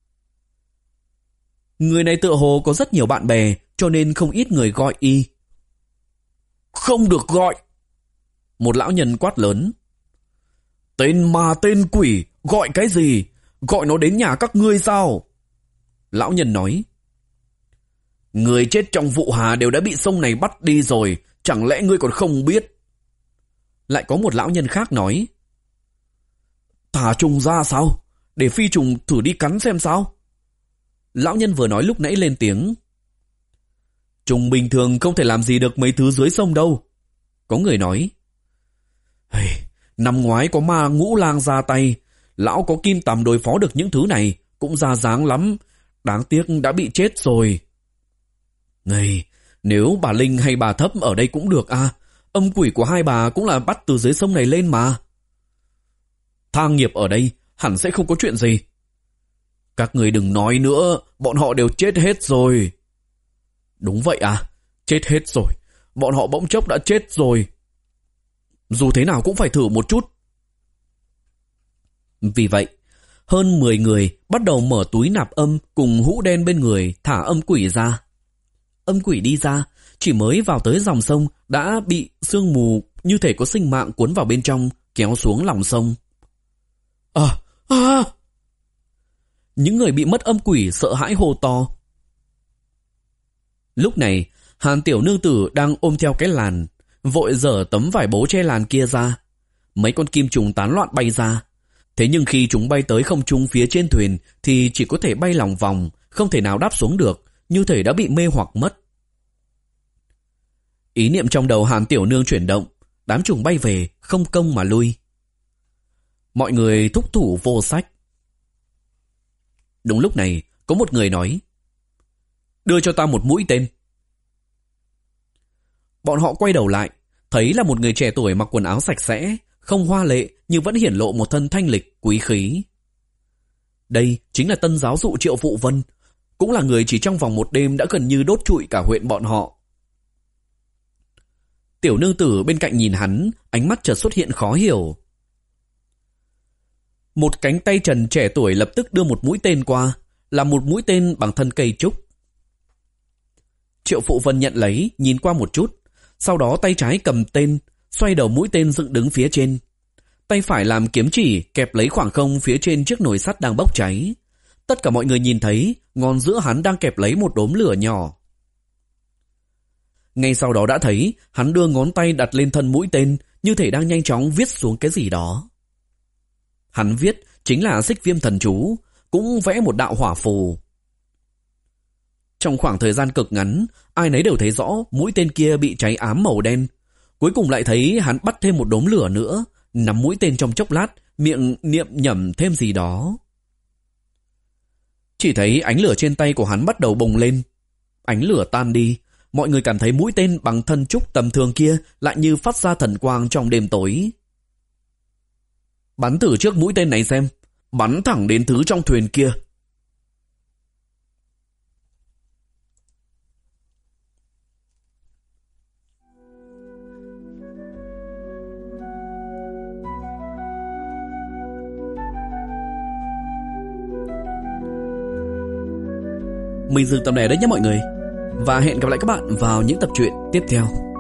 Speaker 1: Người này tựa hồ có rất nhiều bạn bè, cho nên không ít người gọi y. Không được gọi! Một lão nhân quát lớn. Tên ma tên quỷ, gọi cái gì? Gọi nó đến nhà các ngươi sao? Lão nhân nói. Người chết trong vụ Hà đều đã bị sông này bắt đi rồi, chẳng lẽ ngươi còn không biết? Lại có một lão nhân khác nói. Thả trùng ra sao? Để phi trùng thử đi cắn xem sao? Lão nhân vừa nói lúc nãy lên tiếng. Trùng bình thường không thể làm gì được mấy thứ dưới sông đâu. Có người nói. Hey, năm ngoái có ma Ngũ Lang ra tay, lão có kim tằm đối phó được những thứ này, cũng ra dáng lắm, đáng tiếc đã bị chết rồi. Này, nếu bà Linh hay bà Thấp ở đây cũng được à, âm quỷ của hai bà cũng là bắt từ dưới sông này lên mà. Thang nghiệp ở đây hẳn sẽ không có chuyện gì. Các người đừng nói nữa, bọn họ đều chết hết rồi. Đúng vậy à, chết hết rồi, bọn họ bỗng chốc đã chết rồi. Dù thế nào cũng phải thử một chút. Vì vậy, hơn mười người bắt đầu mở túi nạp âm cùng hũ đen bên người thả âm quỷ ra. Âm quỷ đi ra, chỉ mới vào tới dòng sông đã bị sương mù như thể có sinh mạng cuốn vào bên trong, kéo xuống lòng sông. À, à! Những người bị mất âm quỷ sợ hãi hô to. Lúc này, Hàn tiểu nương tử đang ôm theo cái làn, vội dở tấm vải bố che làn kia ra. Mấy con kim trùng tán loạn bay ra. Thế nhưng khi chúng bay tới không trung phía trên thuyền thì chỉ có thể bay lòng vòng, không thể nào đáp xuống được, như thể đã bị mê hoặc mất. Ý niệm trong đầu Hàn Tiểu Nương chuyển động, đám trùng bay về, không công mà lui. Mọi người thúc thủ vô sách. Đúng lúc này, có một người nói: "Đưa cho ta một mũi tên." Bọn họ quay đầu lại, thấy là một người trẻ tuổi mặc quần áo sạch sẽ, không hoa lệ nhưng vẫn hiển lộ một thân thanh lịch, quý khí. Đây chính là tân giáo dụ Triệu Phụ Vân, cũng là người chỉ trong vòng một đêm đã gần như đốt trụi cả huyện bọn họ. Tiểu nương tử bên cạnh nhìn hắn, ánh mắt chợt xuất hiện khó hiểu. Một cánh tay trần trẻ tuổi lập tức đưa một mũi tên qua, là một mũi tên bằng thân cây trúc. Triệu Phụ Vân nhận lấy, nhìn qua một chút, sau đó tay trái cầm tên, xoay đầu mũi tên dựng đứng phía trên. Tay phải làm kiếm chỉ kẹp lấy khoảng không phía trên chiếc nồi sắt đang bốc cháy. Tất cả mọi người nhìn thấy ngón giữa hắn đang kẹp lấy một đốm lửa nhỏ. Ngay sau đó đã thấy hắn đưa ngón tay đặt lên thân mũi tên, như thể đang nhanh chóng viết xuống cái gì đó. Hắn viết chính là Xích Viêm thần chú, cũng vẽ một đạo hỏa phù. Trong khoảng thời gian cực ngắn, ai nấy đều thấy rõ mũi tên kia bị cháy ám màu đen. Cuối cùng lại thấy hắn bắt thêm một đốm lửa nữa, nắm mũi tên trong chốc lát, miệng niệm nhẩm thêm gì đó. Chỉ thấy ánh lửa trên tay của hắn bắt đầu bùng lên. Ánh lửa tan đi, mọi người cảm thấy mũi tên bằng thân trúc tầm thường kia lại như phát ra thần quang trong đêm tối. "Bắn thử trước mũi tên này xem, bắn thẳng đến thứ trong thuyền kia." Mình dừng tập này đấy nhé mọi người. Và hẹn gặp lại các bạn vào những tập truyện tiếp theo.